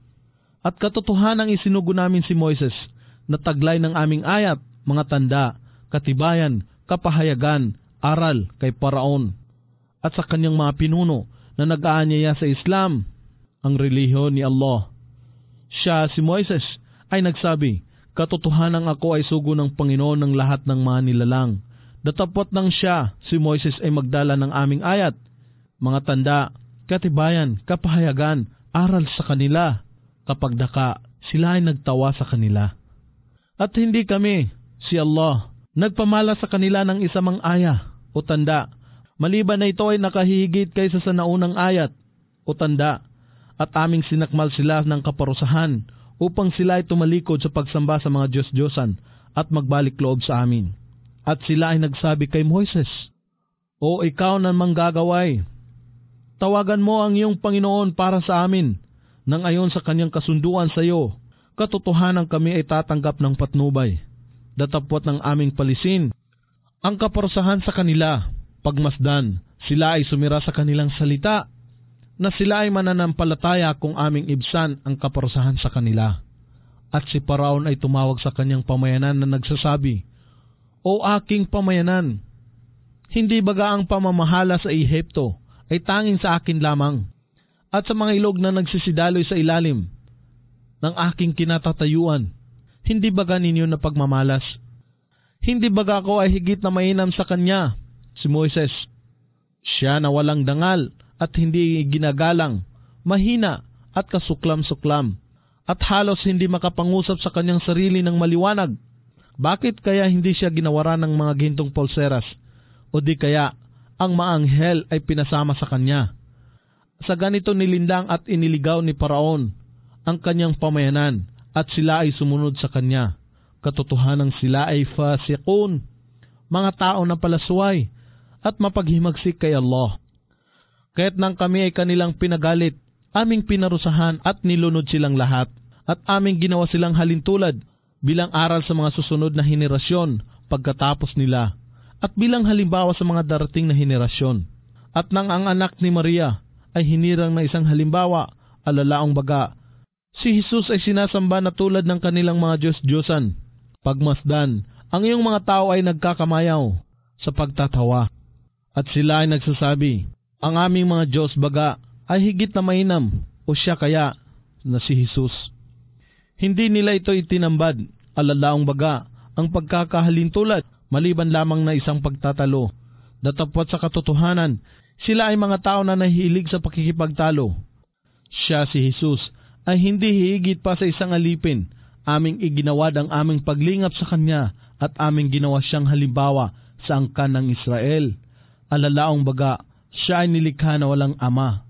At katotohanang isinugo namin si Moises na taglay ng aming ayat, mga tanda, katibayan, kapahayagan, aral kay Paraon at sa kanyang mga pinuno na nag-aanyaya sa Islam, ang relihiyon ni Allah. Siya, si Moises, ay nagsabi, katotohanang ako ay sugo ng Panginoon ng lahat ng mga nilalang. Datapot nang siya, si Moises, ay magdala ng aming ayat, mga tanda, katibayan, kapahayagan, aral sa kanila. Kapag daka, sila ay nagtawa sa kanila. At hindi kami, si Allah, nagpamala sa kanila ng isamang aya o tanda, maliban na ito ay nakahihigit kaysa sa naunang ayat o tanda, at aming sinakmal sila ng kaparusahan upang sila ay tumalikod sa pagsamba sa mga Diyos-Diyosan at magbalik loob sa amin. At sila ay nagsabi kay Moises, o ikaw na manggagaway, tawagan mo ang iyong Panginoon para sa amin, nang ayon sa kanyang kasunduan sa iyo, katotohanan kami ay tatanggap ng patnubay. Datapwat ng aming palisin ang kaparusahan sa kanila, pagmasdan, sila ay sumira sa kanilang salita, na sila ay mananampalataya kung aming ibsan ang kaparusahan sa kanila. At si Paraon ay tumawag sa kanyang pamayanan na nagsasabi, o aking pamayanan, hindi baga ang pamamahala sa Ehipto ay tanging sa akin lamang, at sa mga ilog na nagsisidaloy sa ilalim ng aking kinatatayuan, hindi baga ninyo na pagmamalas? Hindi baga ako ay higit na mainam sa kanya, si Moises? Siya na walang dangal at hindi ginagalang, mahina at kasuklam-suklam, at halos hindi makapangusap sa kanyang sarili ng maliwanag. Bakit kaya hindi siya ginawaran ng mga gintong pulseras? O di kaya ang maanghel ay pinasama sa kanya? Sa ganito nilindang at iniligaw ni Paraon ang kanyang pamayanan, at sila ay sumunod sa kanya. Katotohanan sila ay fasiqun, mga tao na palasway at mapaghimagsik kay Allah. Kaya't nang kami ay kanilang pinagalit, aming pinarusahan at nilunod silang lahat, at aming ginawa silang halintulad bilang aral sa mga susunod na henerasyon pagkatapos nila, at bilang halimbawa sa mga darating na henerasyon. At nang ang anak ni Maria ay hinirang na isang halimbawa, alalaong baga, si Jesus ay sinasamba na tulad ng kanilang mga Diyos-Diyosan. Pagmasdan, ang iyong mga tao ay nagkakamayaw sa pagtatawa, at sila ay nagsasabi, ang aming mga Diyos baga ay higit na mainam, o siya kaya na si Jesus. Hindi nila ito itinambad, alalaong baga, ang pagkakahalintulad maliban lamang na isang pagtatalo. Datapwat sa katotohanan, sila ay mga tao na nahihilig sa pakikipagtalo. Siya si Jesus ay hindi hihigit pa sa isang alipin. Aming iginawad ang aming paglingap sa kanya at aming ginawa siyang halimbawa sa angkan ng Israel. Alalaong baga, siya ay nilikha na walang ama.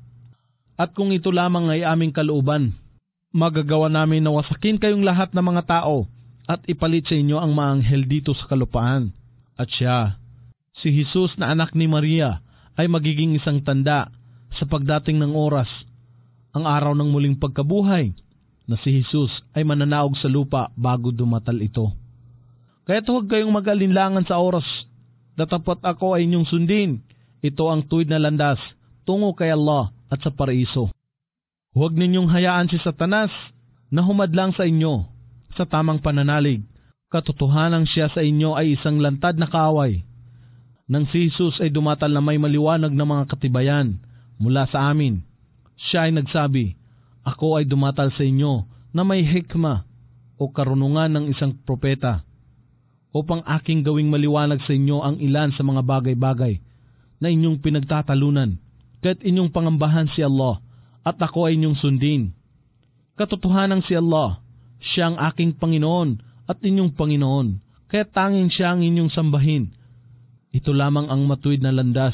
At kung ito lamang ay aming kalooban, magagawa namin na wasakin kayong lahat ng mga tao at ipalit sa inyo ang maanghel dito sa kalupaan. At siya, si Jesus na anak ni Maria, ay magiging isang tanda sa pagdating ng oras, ang araw ng muling pagkabuhay, na si Jesus ay mananaog sa lupa bago dumatal ito. Kaya't huwag kayong mag-alinlangan sa oras, datapot ako ay inyong sundin. Ito ang tuwid na landas tungo kay Allah at sa paraiso. Huwag ninyong hayaan si Satanas na humadlang sa inyo sa tamang pananalig. Katotohanan siya sa inyo ay isang lantad na kaaway. Nang si Jesus ay dumatal na may maliwanag na mga katibayan mula sa amin, siya ay nagsabi, ako ay dumatal sa inyo na may hikma o karunungan ng isang propeta, upang aking gawing maliwanag sa inyo ang ilan sa mga bagay-bagay na inyong pinagtatalunan, kaya't inyong pangambahan si Allah, at ako ay inyong sundin. Katotohanan si Allah, siya ang aking Panginoon at inyong Panginoon, kaya tanging siya ang inyong sambahin. Ito lamang ang matuwid na landas.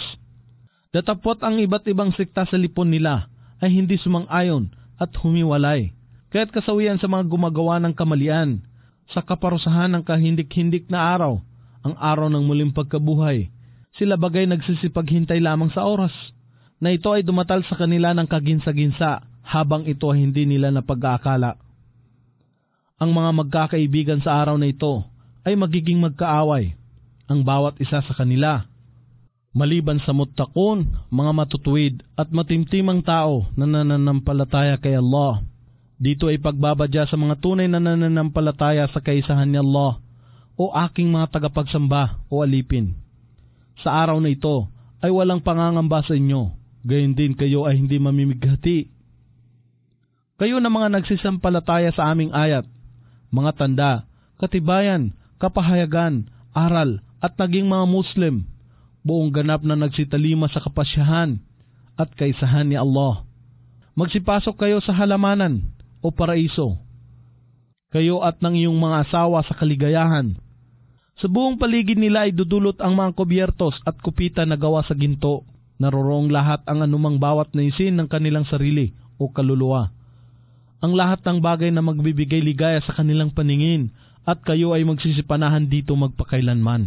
Datapot ang iba't ibang sekta sa lipon nila ay hindi sumang-ayon at humiwalay, kaya't kasawian sa mga gumagawa ng kamalian, sa kaparusahan ng kahindik-hindik na araw, ang araw ng muling pagkabuhay, sila bagay nagsisipaghintay lamang sa oras, na ito ay dumatal sa kanila ng kaginsa-ginsa habang ito ay hindi nila napag-aakala. Ang mga magkakaibigan sa araw na ito ay magiging magkaaway, ang bawat isa sa kanila. Maliban sa muttaqun, mga matutuwid at matimtimang tao na nananampalataya kay Allah. Dito ay pagbabadya sa mga tunay na nananampalataya sa kaisahan ni Allah, o aking mga tagapagsamba o alipin. Sa araw na ito ay walang pangangamba sa inyo, gayon din kayo ay hindi mamimighati. Kayo na mga nagsisampalataya sa aming ayat, mga tanda, katibayan, kapahayagan, aral at naging mga Muslim, buong ganap na nagsitalima sa kapasyahan at kaisahan ni Allah. Magsipasok kayo sa halamanan o paraiso, kayo at ng iyong mga asawa sa kaligayahan. Sa buong paligid nila ay dudulot ang mga kubyertos at kupita na gawa sa ginto. Naroroong lahat ang anumang bawat na isin ng kanilang sarili o kaluluwa. Ang lahat ng bagay na magbibigay ligaya sa kanilang paningin, at kayo ay magsisipanahan dito magpakailanman.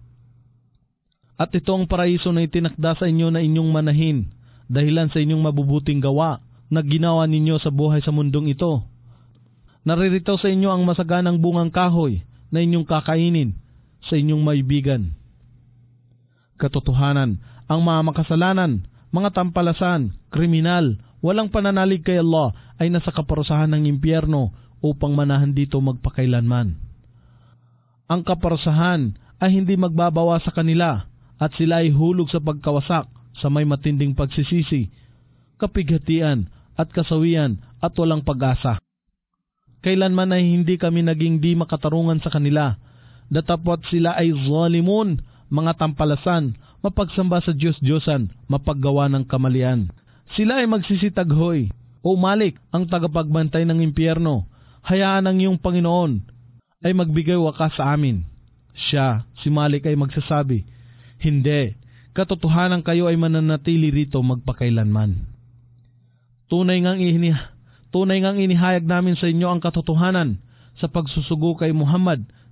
At ito ang paraiso na itinakda sa inyo na inyong manahin, dahilan sa inyong mabubuting gawa na ginawa ninyo sa buhay sa mundong ito. Naririto sa inyo ang masaganang bungang kahoy na inyong kakainin sa inyong maibigan. Katotohanan, ang mga makasalanan, mga tampalasan, kriminal, walang pananalig kay Allah ay nasa kaparusahan ng impyerno upang manahan dito magpakailanman. Ang kaparusahan ay hindi magbabawa sa kanila at sila ay hulog sa pagkawasak sa may matinding pagsisisi, kapighatian at kasawian at walang pag-asa. Kailanman ay hindi kami naging di makatarungan sa kanila, datapot sila ay zalimun, mga tampalasan, mapagsamba sa Diyos-Diyosan, mapaggawa ng kamalian. Sila ay magsisitaghoy, o Malik, ang tagapagbantay ng impyerno, hayaan ang iyong Panginoon ay magbigay wakas sa amin. Siya, si Malik, ay magsasabi, hindi, katotohanan kayo ay mananatili rito magpakailanman. Tunay ngang inih tunay ngang inihayag namin sa inyo ang katotohanan sa pagsusugo kay Muhammad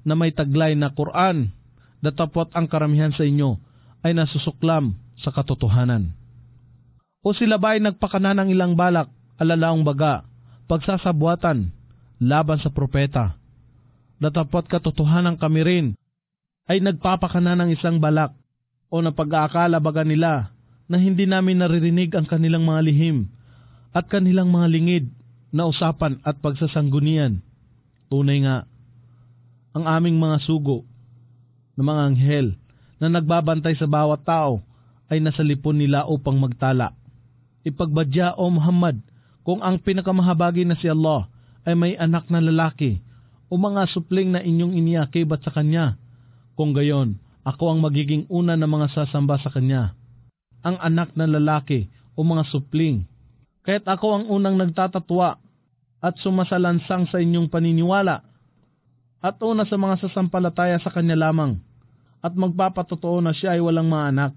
na may taglay na Quran, datapwat ang karamihan sa inyo ay nasusuklam sa katotohanan. O sila ba ay nagpakana ng ilang balak, alalaong baga, pagsasabuatan, laban sa propeta? Datapwat katotohanan kami rin ay nagpapakana ng isang balak o napag-aakala baga nila na hindi namin naririnig ang kanilang mga lihim at kanilang mga lingid na usapan at pagsasanggunian. Tunay nga, ang aming mga sugo na mga anghel na nagbabantay sa bawat tao ay nasa lipon nila upang magtala. Ipagbadya o Muhammad kung ang pinakamahabagi na si Allah ay may anak na lalaki o mga supling na inyong iniakibat sa kanya. Kung gayon, ako ang magiging una na mga sasamba sa kanya. Ang anak na lalaki o mga supling. Kaya't ako ang unang nagtatatwa at sumasalansang sa inyong paniniwala at una sa mga sasampalataya sa kanya lamang at magpapatotoo na siya ay walang mga anak.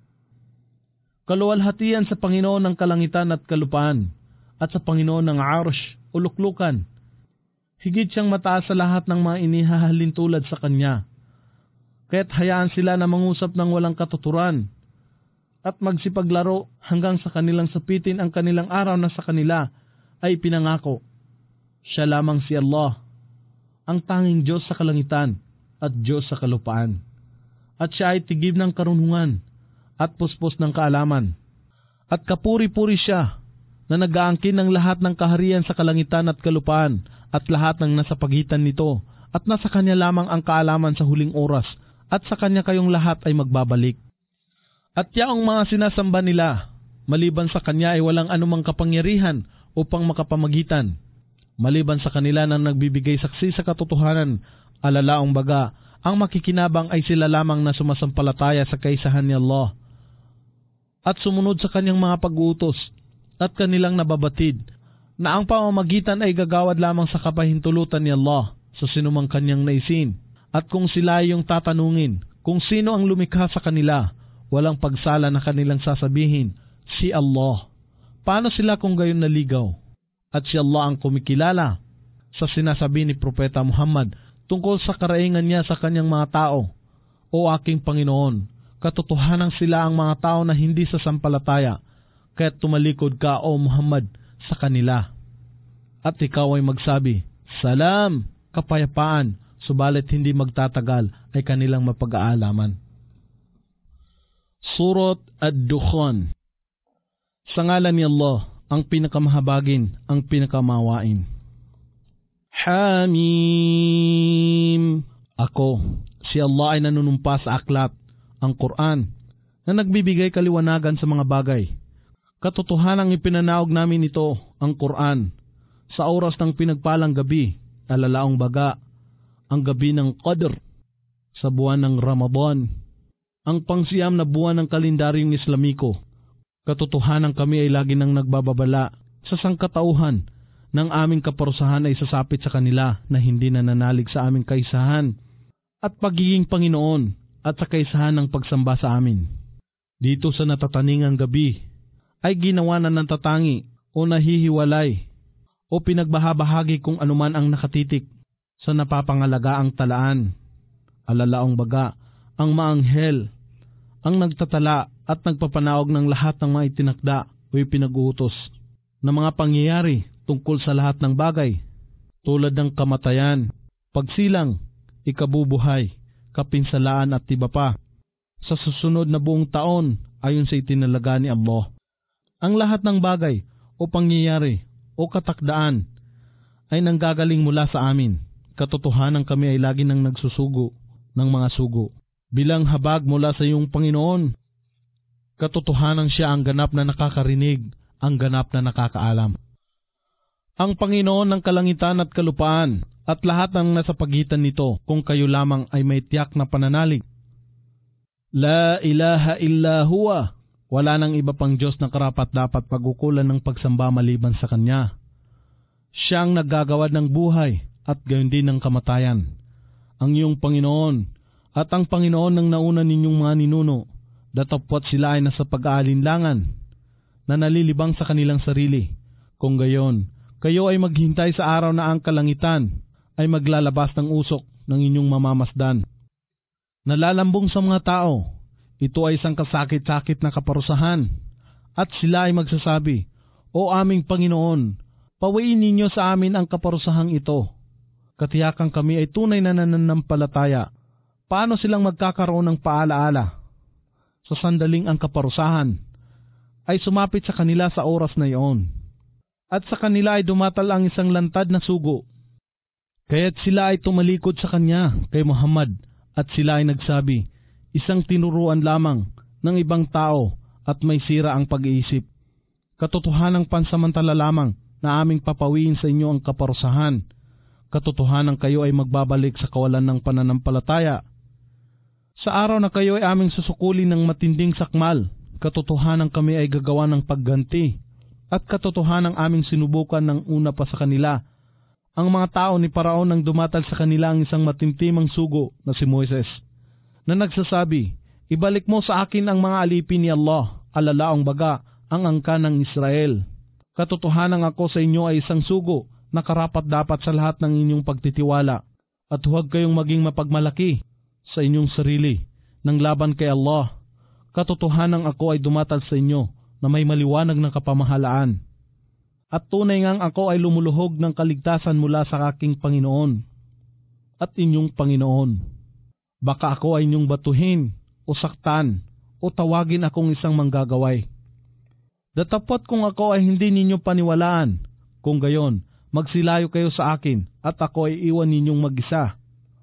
Kaluwalhatian sa Panginoon ng kalangitan at kalupaan at sa Panginoon ng Arsh o luklukan. Higit siyang mataas sa lahat ng mga inihahalin tulad sa kanya. Kaya't hayaan sila na mangusap ng walang katuturan at magsipaglaro hanggang sa kanilang sapitin ang kanilang araw na sa kanila ay pinangako. Siya lamang si Allah, ang tanging Diyos sa kalangitan at Diyos sa kalupaan. At siya ay tigib ng karunungan at puspos ng kaalaman. At kapuri-puri siya na nag-aangkin ng lahat ng kaharian sa kalangitan at kalupaan at lahat ng nasa pagitan nito at nasa kanya lamang ang kaalaman sa huling oras at sa kanya kayong lahat ay magbabalik. At yaong mga sinasamba nila, maliban sa kanya ay walang anumang kapangyarihan upang makapamagitan. Maliban sa kanila na nagbibigay saksi sa katotohanan, alalaong baga, ang makikinabang ay sila lamang na sumasampalataya sa kaisahan ni Allah at sumunod sa kanyang mga pag-uutos at kanilang nababatid na ang pamamagitan ay gagawad lamang sa kapahintulutan ni Allah sa sinumang kanyang naisin. At kung sila ay yung tatanungin kung sino ang lumikha sa kanila, walang pagsala na kanilang sasabihin, si Allah. Paano sila kung gayon naligaw? At si Allah ang kumikilala sa sinasabi ni Propeta Muhammad tungkol sa karaingan niya sa kanyang mga tao. O aking Panginoon, katotohanan sila ang mga tao na hindi sasampalataya, kaya't tumalikod ka o Muhammad sa kanila. At ikaw ay magsabi, Salam, kapayapaan, subalit hindi magtatagal ay kanilang mapag-aalaman. Surat Ad-Dukhan. Sa ngalan ni Allah, ang pinakamahabagin, ang pinakamawain. Hamim. Ako, si Allah ay nanunumpa sa aklat, ang Quran, na nagbibigay kaliwanagan sa mga bagay. Katotohanang ipinanaog namin ito, ang Quran, sa oras ng pinagpalang gabi, alalaong baga, ang gabi ng Qadr, sa buwan ng Ramadan, ang pangsiyam na buwan ng kalendaryong Islamiko. Katotohanan kami ay lagi nang nagbababala sa sangkatauhan ng aming kaparusahan ay sasapit sa kanila na hindi nananalig sa aming kaisahan at pagiging Panginoon at sa kaisahan ng pagsamba sa amin. Dito sa natataningang gabi ay ginawa na ng tatangi o nahihiwalay o pinagbahabahagi kung anuman ang nakatitik sa napapangalagaang talaan. Alalaong baga, ang maanghel ang nagtatala at nagpapanaog ng lahat ng mga itinakda o ipinag-uutos na mga pangyayari tungkol sa lahat ng bagay, tulad ng kamatayan, pagsilang, ikabubuhay, kapinsalaan at iba pa, sa susunod na buong taon ayon sa itinalaga ni Allah. Ang lahat ng bagay o pangyayari o katakdaan ay nanggagaling mula sa amin. Katotohanan kami ay lagi nang nagsusugo ng mga sugo bilang habag mula sa iyong Panginoon. Katotohanan siya ang ganap na nakakarinig, ang ganap na nakakaalam. Ang Panginoon ng kalangitan at kalupaan at lahat ng nasa pagitan nito, kung kayo lamang ay may tiyak na pananalig. La ilaha illa huwa. Wala nang iba pang Diyos na karapat dapat pagukulan ng pagsamba maliban sa Kanya. Siyang naggagawad ng buhay at gayon din ng kamatayan. Ang iyong Panginoon at ang Panginoon ng nauna ninyong mga ninuno, datapwat sila ay nasa pag-aalinlangan na nalilibang sa kanilang sarili. Kung gayon, kayo ay maghintay sa araw na ang kalangitan ay maglalabas ng usok ng inyong mamamasdan. Nalalambong sa mga tao, ito ay isang kasakit-sakit na kaparusahan. At sila ay magsasabi, O aming Panginoon, pawiin ninyo sa amin ang kaparusahang ito. Katiyakan kami ay tunay na nananampalataya. Paano silang magkakaroon ng paalaala? Sa sandaling ang kaparusahan ay sumapit sa kanila sa oras na iyon. At sa kanila ay dumatal ang isang lantad na sugo. Kaya't sila ay tumalikod sa kanya kay Muhammad at sila ay nagsabi, isang tinuruan lamang ng ibang tao at may sira ang pag-iisip. Katotohanang pansamantala lamang na aming papawiin sa inyo ang kaparusahan. Katotohanan kayo ay magbabalik sa kawalan ng pananampalataya. Sa araw na kayo ay aming susukulin ng matinding sakmal, katotohanan kami ay gagawa ng pagganti. At katotohanan aming sinubukan ng una pa sa kanila. Ang mga tao ni Paraon nang dumatal sa kanila ang isang matimtimang sugo na si Moises, na nagsasabi, ibalik mo sa akin ang mga alipin ni Allah, alalaong baga ang angkan ng Israel. Katotohanan ako sa inyo ay isang sugo na karapat-dapat sa lahat ng inyong pagtitiwala, at huwag kayong maging mapagmalaki sa inyong sarili ng laban kay Allah. Katotohanan ako ay dumatal sa inyo na may maliwanag na kapamahalaan. At tunay ngang ako ay lumuluhog ng kaligtasan mula sa aking Panginoon at inyong Panginoon. Baka ako ay inyong batuhin o saktan o tawagin akong isang manggagaway. Datapot kung ako ay hindi ninyo paniwalaan, kung gayon, magsilayo kayo sa akin at ako ay iwan ninyong mag-isa.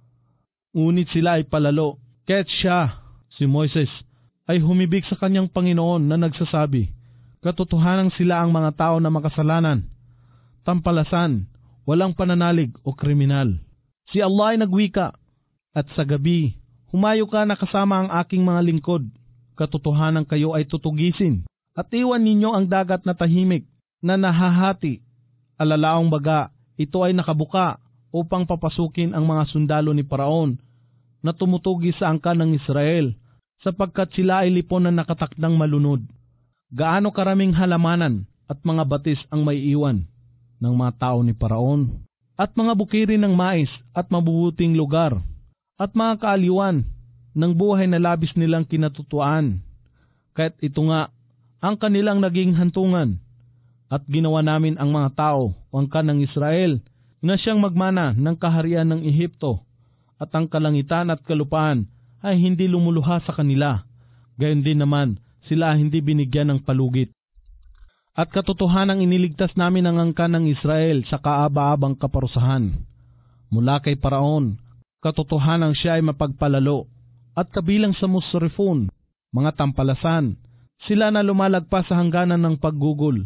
Ngunit sila ay palalo, kaya't siya, si Moises, ay humibig sa kanyang Panginoon na nagsasabi, katotohanan sila ang mga tao na makasalanan, tampalasan, walang pananalig o kriminal. Si Allah ay nagwika, at sa gabi, humayo ka na kasama ang aking mga lingkod, katotohanan kayo ay tutugisin, at iwan ninyo ang dagat na tahimik na nahahati. Alalaong baga, ito ay nakabuka upang papasukin ang mga sundalo ni Paraon na tumutugi sa angkan ng Israel, sapagkat sila ay lipon na nakatakdang malunod. Gaano karaming halamanan at mga batis ang may iwan ng mga tao ni Paraon, at mga bukirin ng mais at mabubuting lugar, at mga kaaliwan ng buhay na labis nilang kinatutuan. Kaya't ito nga ang kanilang naging hantungan, at ginawa namin ang mga tao o angkan ng Israel na siyang magmana ng kaharian ng Ehipto, at ang kalangitan at kalupaan ay hindi lumuluha sa kanila. Gayon din naman, sila hindi binigyan ng palugit. At katotohanang iniligtas namin ang angkan ng Israel sa kaaba-abang kaparusahan. Mula kay Paraon, katotohanang siya ay mapagpalalo, at kabilang sa musrifun, mga tampalasan, sila na lumalagpas sa hangganan ng paggugol,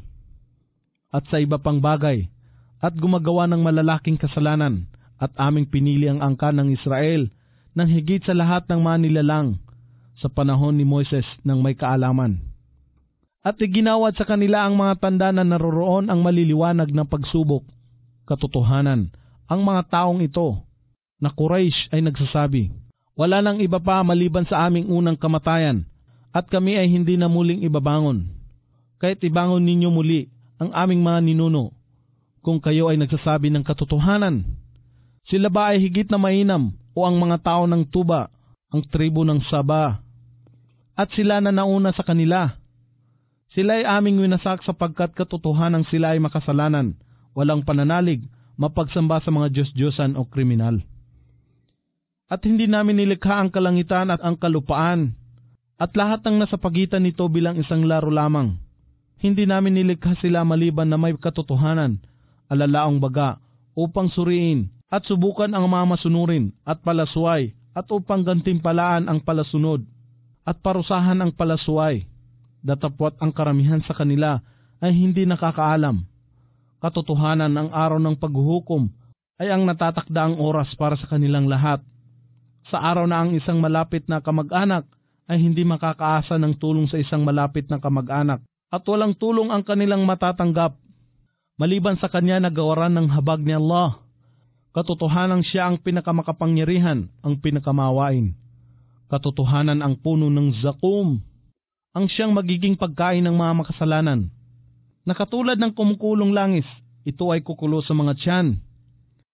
at sa iba pang bagay, at gumagawa ng malalaking kasalanan, at aming pinili ang angkan ng Israel nang higit sa lahat ng mga nilalang sa panahon ni Moises nang may kaalaman. At iginawad sa kanila ang mga tanda na naroroon ang maliliwanag ng pagsubok. Katotohanan, ang mga taong ito na Quraysh ay nagsasabi, wala nang iba pa maliban sa aming unang kamatayan, at kami ay hindi na muling ibabangon. Kahit ibangon ninyo muli ang aming mga ninuno, kung kayo ay nagsasabi ng katotohanan. Sila ba ay higit na mainam o ang mga tao ng Tuba, ang tribo ng Saba? At sila na nauna sa kanila. Sila ay aming winasak sapagkat katotohanan sila ay makasalanan, walang pananalig, mapagsamba sa mga Diyos-Diyosan o kriminal. At hindi namin nilikha ang kalangitan at ang kalupaan, at lahat ng nasa pagitan nito bilang isang laro lamang. Hindi namin nilikha sila maliban na may katotohanan, alalaong baga, upang suriin at subukan ang mga masunurin at palasway, at upang gantimpalaan ang palasunod at parusahan ang palasway. Datapwat ang karamihan sa kanila ay hindi nakakaalam. Katotohanan, ang araw ng paghuhukom ay ang natatakdaang oras para sa kanilang lahat. Sa araw na ang isang malapit na kamag-anak ay hindi makakaasa ng tulong sa isang malapit na kamag-anak, at walang tulong ang kanilang matatanggap maliban sa kanya na gawaran ng habag ni Allah. Katotohanan siya ang pinakamakapangyarihan, ang pinakamawain. Katotohanan, ang puno ng zakum ang siyang magiging pagkain ng mga makasalanan. Na katulad ng kumukulong langis, ito ay kukulo sa mga tiyan.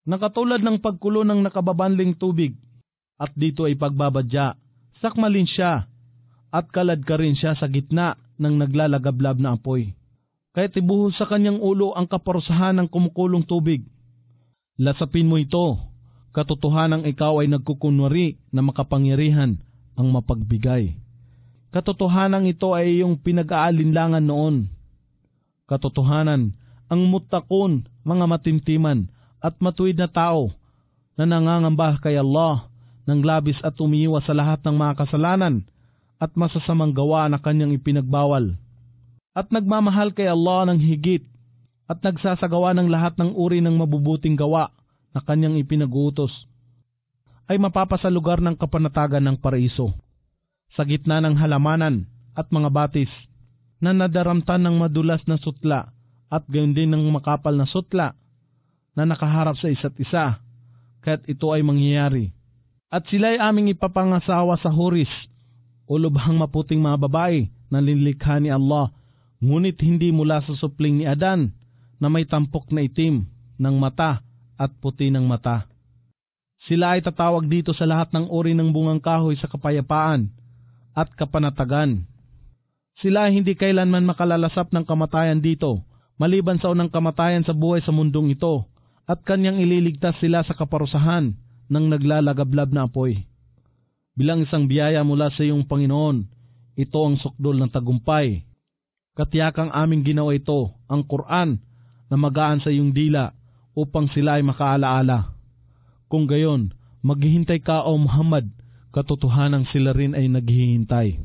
Nakatulad ng pagkulo ng nakababanling tubig, at dito ay pagbabadya, sakmalin siya, at kalad ka rin siya sa gitna ng naglalagablab na apoy. Kaya't ibuhos sa kanyang ulo ang kaparusahan ng kumukulong tubig. Lasapin mo ito, katotohanang ikaw ay nagkukunwari na makapangyarihan ang mapagbigay. Katotohanan ito ay iyong pinag-aalinlangan noon. Katotohanan, ang mutakon, mga matimtiman at matuwid na tao na nangangamba kay Allah ng labis at umiiwas sa lahat ng mga kasalanan at masasamang gawa na kanyang ipinagbawal. At nagmamahal kay Allah ng higit at nagsasagawa ng lahat ng uri ng mabubuting gawa na kanyang ipinag-uutos, ay mapapasa lugar ng kapanatagan ng paraiso, sa gitna ng halamanan at mga batis na nadaramtan ng madulas na sutla at gayon din ng makapal na sutla na nakaharap sa isa't isa, kaya't ito ay mangyayari. At sila ay aming ipapangasawa sa huris o lubhang maputing mga babae na linlikha ni Allah, ngunit hindi mula sa supling ni Adan na may tampok na itim ng mata at puti ng mata. Sila ay tatawag dito sa lahat ng uri ng bungang kahoy sa kapayapaan at kapanatagan. Sila ay hindi kailanman makalalasap ng kamatayan dito, maliban sa unang kamatayan sa buhay sa mundong ito, at kanyang ililigtas sila sa kaparusahan ng naglalagablab na apoy. Bilang isang biyaya mula sa iyong Panginoon, ito ang sukdol ng tagumpay. Katiyakang aming ginawa ito, ang Quran, na magaan sa iyong dila upang sila ay makaalaala. Kung gayon, maghihintay ka o Muhammad, katotohanang sila rin ay naghihintay.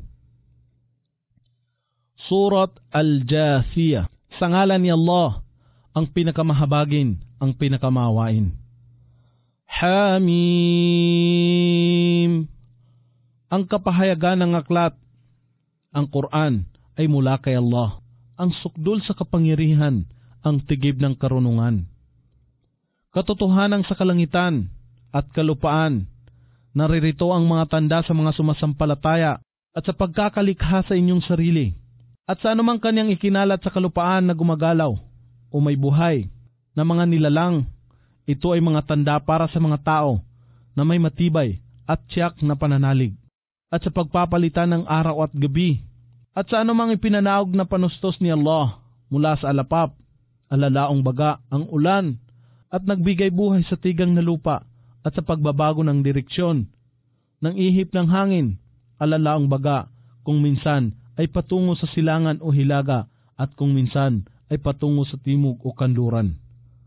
Surat Al-Jathiyah. Sa ngalan ni Allah, ang pinakamahabagin, ang pinakamawain. Hamim. Ang kapahayagan ng aklat, ang Quran, ay mula kay Allah, ang sukdol sa kapangyarihan, ang tigib ng karunungan. Katotohanan sa kalangitan at kalupaan, naririto ang mga tanda sa mga sumasampalataya at sa pagkakalikha sa inyong sarili, at sa anumang kanyang ikinalat sa kalupaan na gumagalaw o may buhay na mga nilalang. Ito ay mga tanda para sa mga tao na may matibay at tiyak na pananalig, at sa pagpapalitan ng araw at gabi, at sa anumang ipinanaog na panustos ni Allah mula sa alapap, alalaong baga, ang ulan, at nagbigay buhay sa tigang na lupa, at sa pagbabago ng direksyon ng ihip ng hangin, alalaong baga, kung minsan ay patungo sa silangan o hilaga, at kung minsan ay patungo sa timog o kanluran.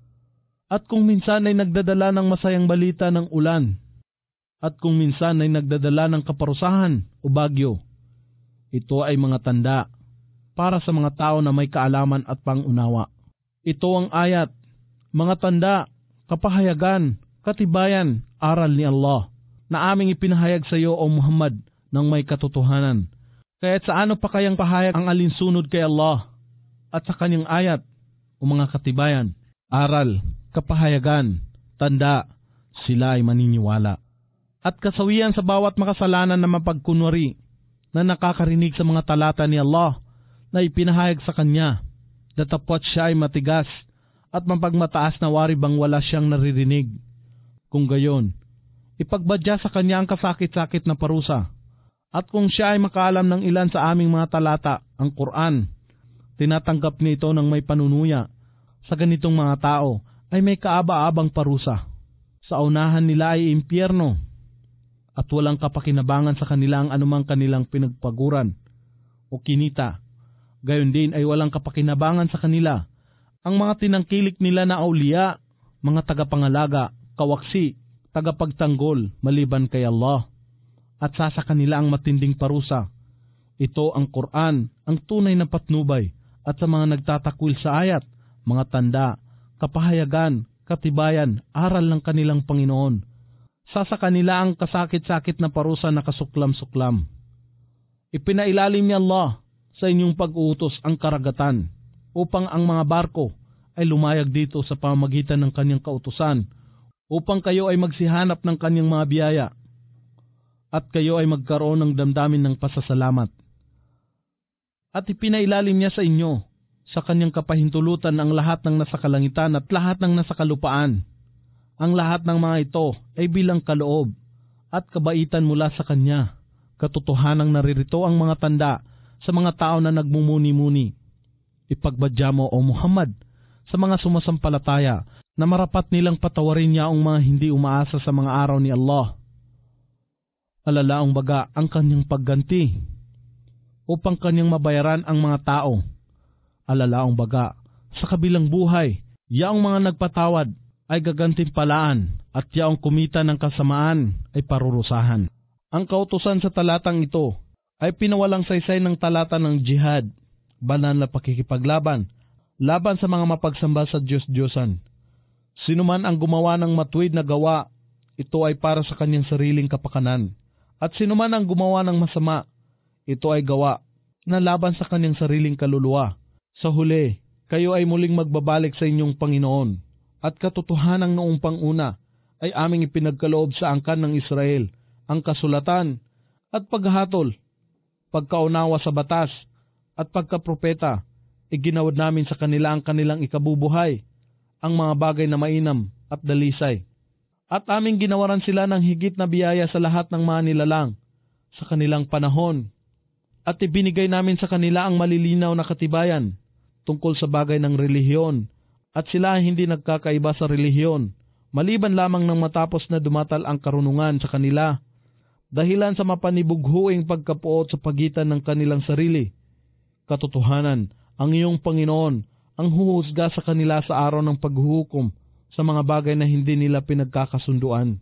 At kung minsan ay nagdadala ng masayang balita ng ulan, at kung minsan ay nagdadala ng kaparusahan o bagyo. Ito ay mga tanda para sa mga tao na may kaalaman at pangunawa. Ito ang ayat, mga tanda, kapahayagan, katibayan, aral ni Allah, na aming ipinahayag sa iyo o Muhammad ng may katotohanan. Kaya't sa ano pa kayang pahayag ang alinsunod kay Allah at sa kanyang ayat o mga katibayan, aral, kapahayagan, tanda, sila ay maniniwala. At kasawian sa bawat makasalanan na mapagkunwari na nakakarinig sa mga talata ni Allah na ipinahayag sa kanya, datapwat siya ay matigas at mapagmataas na wari bang wala siyang naririnig. Kung gayon, ipagbadya sa kanya ang kasakit-sakit na parusa. At kung siya ay makaalam ng ilan sa aming mga talata, ang Quran, tinatanggap nito ng may panunuya sa ganitong mga tao ay may kaaba-abang parusa. Sa unahan nila ay impyerno, at walang kapakinabangan sa kanila ang anumang kanilang pinagpaguran o kinita. Gayon din ay walang kapakinabangan sa kanila ang mga tinangkilik nila na auliya, mga tagapangalaga, kawaksi, tagapagtanggol maliban kay Allah. At sa sa kanila ang matinding parusa. Ito ang Quran, ang tunay na patnubay, at sa mga nagtatakwil sa ayat, mga tanda, kapahayagan, katibayan, aral ng kanilang Panginoon. Sa sa kanila ang kasakit-sakit na parusa na kasuklam-suklam. Ipinailalim ni Allah sa inyong pag-uutos ang karagatan upang ang mga barko ay lumayag dito sa pamamagitan ng kanyang kautusan, upang kayo ay magsihanap ng kanyang mga biyaya at kayo ay magkaroon ng damdamin ng pasasalamat. At ipinailalim niya sa inyo sa kanyang kapahintulutan ang lahat ng nasa kalangitan at lahat ng nasa kalupaan, Ang lahat ng mga ito ay bilang kaloob at kabaitan mula sa Kanya. Katotohanang naririto ang mga tanda sa mga tao na nagmumuni-muni. Ipagbadya mo, O Muhammad, sa mga sumasampalataya na marapat nilang patawarin niya ang mga hindi umaasa sa mga araw ni Allah. Alalaong baga ang kanyang pagganti upang kanyang mabayaran ang mga tao. Alalaong baga sa kabilang buhay, yaong mga nagpatawad ay gagantimpalaan at yaong kumita ng kasamaan ay parurusahan. Ang kautusan sa talatang ito ay pinawalang saysay ng talata ng jihad, banal na pakikipaglaban, laban sa mga mapagsamba sa Diyos-Diyosan. Sino man ang gumawa ng matuwid na gawa, ito ay para sa kanyang sariling kapakanan. At sino man ang gumawa ng masama, ito ay gawa na laban sa kanyang sariling kaluluwa. Sa huli, kayo ay muling magbabalik sa inyong Panginoon. At katotohanang noong panguna ay aming ipinagkaloob sa angkan ng Israel ang kasulatan at paghahatol, pagkaunawa sa batas at pagkapropeta. Iginawad namin sa kanila ang kanilang ikabubuhay, ang mga bagay na mainam at dalisay. At aming ginawaran sila ng higit na biyaya sa lahat ng mga nilalang sa kanilang panahon. At ibinigay namin sa kanila ang malilinaw na katibayan tungkol sa bagay ng relihiyon. At sila ay hindi nagkakaiba sa relihiyon, maliban lamang nang matapos na dumatal ang karunungan sa kanila, dahilan sa mapanibughuing pagkapuot sa pagitan ng kanilang sarili. Katotohanan, ang iyong Panginoon ang huhusga sa kanila sa araw ng paghuhukom sa mga bagay na hindi nila pinagkakasunduan.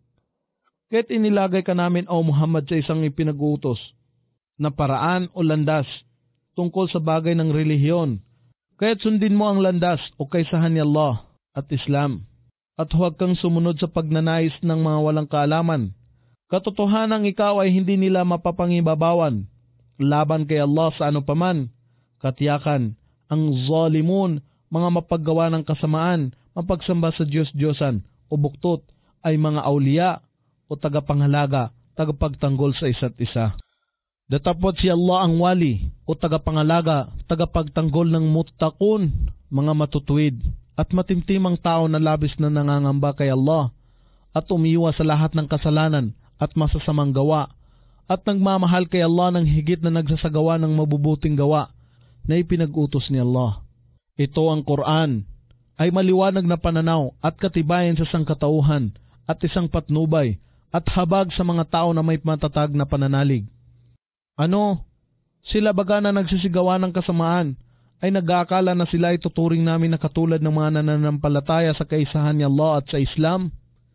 Kaya't inilagay ka namin, O Muhammad, sa isang ipinag-uutos na paraan o landas tungkol sa bagay ng relihiyon. Kaya't sundin mo ang landas o kaysahan ni Allah at Islam, at huwag kang sumunod sa pagnanais ng mga walang kaalaman. Katotohanang ikaw ay hindi nila mapapangibabawan laban kay Allah sa ano paman. Katiyakan, ang zalimun, mga mapaggawa ng kasamaan, mapagsamba sa Diyos-Diyosan o buktot, ay mga awliya o tagapangalaga, tagapagtanggol sa isa't isa. Datapot si Allah ang wali o tagapangalaga, tagapagtanggol ng muttaqun, mga matutuwid at matimtimang tao na labis na nangangamba kay Allah at umiiwas sa lahat ng kasalanan at masasamang gawa at nagmamahal kay Allah ng higit na nagsasagawa ng mabubuting gawa na ipinag-utos ni Allah. Ito ang Quran ay maliwanag na pananaw at katibayan sa sangkatauhan at isang patnubay at habag sa mga tao na may matatag na pananalig. Ano? Sila baga na nagsisigawa ng kasamaan ay nag-aakala na sila ay tuturing namin na katulad ng mga nananampalataya sa kaisahan ni Allah at sa Islam?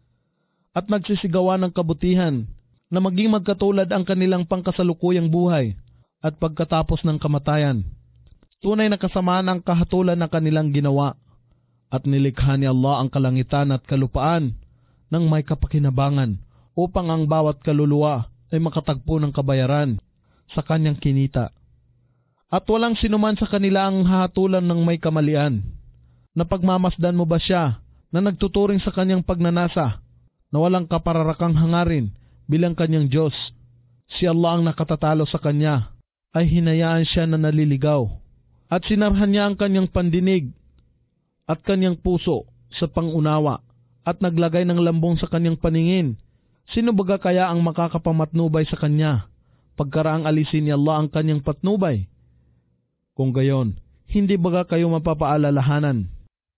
At nagsisigawa ng kabutihan na maging magkatulad ang kanilang pangkasalukuyang buhay at pagkatapos ng kamatayan. Tunay na kasamaan ang kahatulan ng kanilang ginawa at nilikha ni Allah ang kalangitan at kalupaan ng may kapakinabangan upang ang bawat kaluluwa ay makatagpo ng kabayaran sa kanyang kinita. At walang sinuman sa kanila ang hahatulan ng may kamalian. Napagmamasdan mo ba siya na nagtuturing sa kanyang pagnanasa na walang kapararakang hangarin bilang kanyang Diyos? Si Allah ang nakatatalo sa kanya ay hinayaan siya na naliligaw at sinarhan niya ang kanyang pandinig at kanyang puso sa pangunawa at naglagay ng lambong sa kanyang paningin. Sino baga kaya ang makakapamatnubay sa kanya pagkaraang alisin ni Allah ang kanyang patnubay? Kung gayon, hindi baga kayo mapapaalalahanan?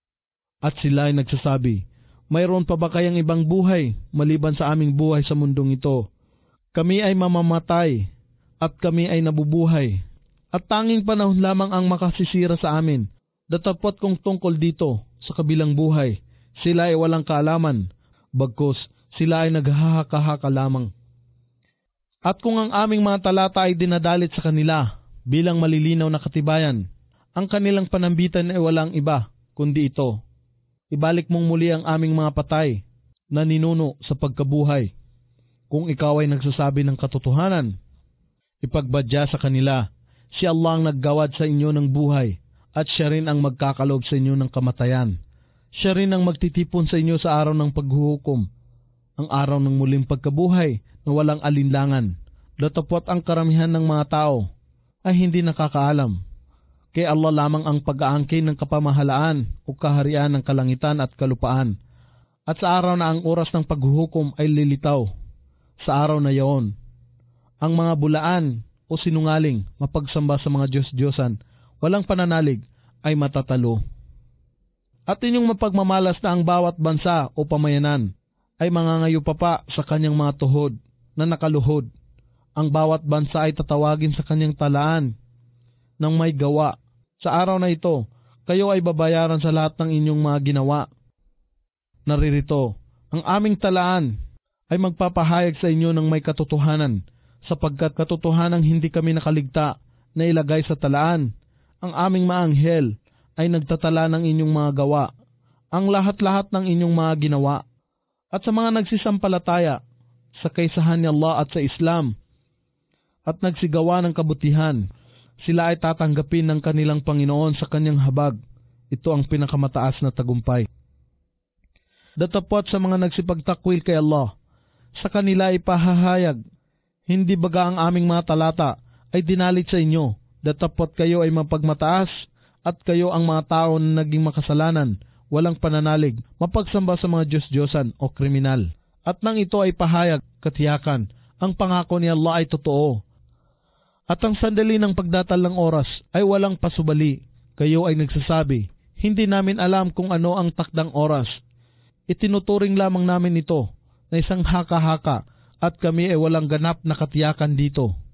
At sila ay nagsasabi, mayroon pa ba kayang ibang buhay maliban sa aming buhay sa mundong ito? Kami ay mamamatay at kami ay nabubuhay at tanging panahon lamang ang makasisira sa amin. Datapot kong tungkol dito sa kabilang buhay, sila ay walang kaalaman, bagkus sila ay naghahaka-haka lamang. At kung ang aming mga talata ay dinadalit sa kanila bilang malilinaw na katibayan, ang kanilang panambitan ay walang iba kundi ito: ibalik mong muli ang aming mga patay na ninuno sa pagkabuhay. Kung ikaw ay nagsasabi ng katotohanan, ipagbadya sa kanila, si Allah ang naggawad sa inyo ng buhay at siya rin ang magkakalob sa inyo ng kamatayan. Siya rin ang magtitipon sa inyo sa araw ng paghuhukom, ang araw ng muling pagkabuhay na walang alinlangan. Datapot ang karamihan ng mga tao ay hindi nakakaalam. Kay Allah lamang ang pag-aangkin ng kapamahalaan o kaharian ng kalangitan at kalupaan. At sa araw na ang oras ng paghuhukom ay lilitaw, sa araw na yaon, ang mga bulaan o sinungaling mapagsamba sa mga Diyos-Diyosan, walang pananalig, ay matatalo. At inyong mapagmamalas na ang bawat bansa o pamayanan ay mangangayo pa pa sa kanyang mga tuhod na nakaluhod. Ang bawat bansa ay tatawagin sa kanyang talaan ng may gawa. Sa araw na ito, kayo ay babayaran sa lahat ng inyong mga ginawa. Naririto, ang aming talaan ay magpapahayag sa inyo ng may katotohanan, sapagkat katotohanang hindi kami nakaligta na ilagay sa talaan. Ang aming maanghel ay nagtatala ng inyong mga gawa, ang lahat-lahat ng inyong mga ginawa. At sa mga nagsisampalataya sa kaysahan ni Allah at sa Islam, at nagsigawa ng kabutihan, sila ay tatanggapin ng kanilang Panginoon sa kanyang habag. Ito ang pinakamataas na tagumpay. Datapwat sa mga nagsipagtakwil kay Allah, sa kanila ay pahahayag, hindi baga ang aming mga talata ay dinalit sa inyo, datapwat kayo ay mapagmataas at kayo ang mga tao na naging makasalanan, walang pananalig, mapagsamba sa mga Diyos-Diyosan o kriminal. At nang ito ay pahayag, katiyakan, ang pangako ni Allah ay totoo. At ang sandali ng pagdatal ng oras ay walang pasubali. Kayo ay nagsasabi, hindi namin alam kung ano ang takdang oras. Itinuturing lamang namin ito na isang haka-haka at kami ay walang ganap na katiyakan dito.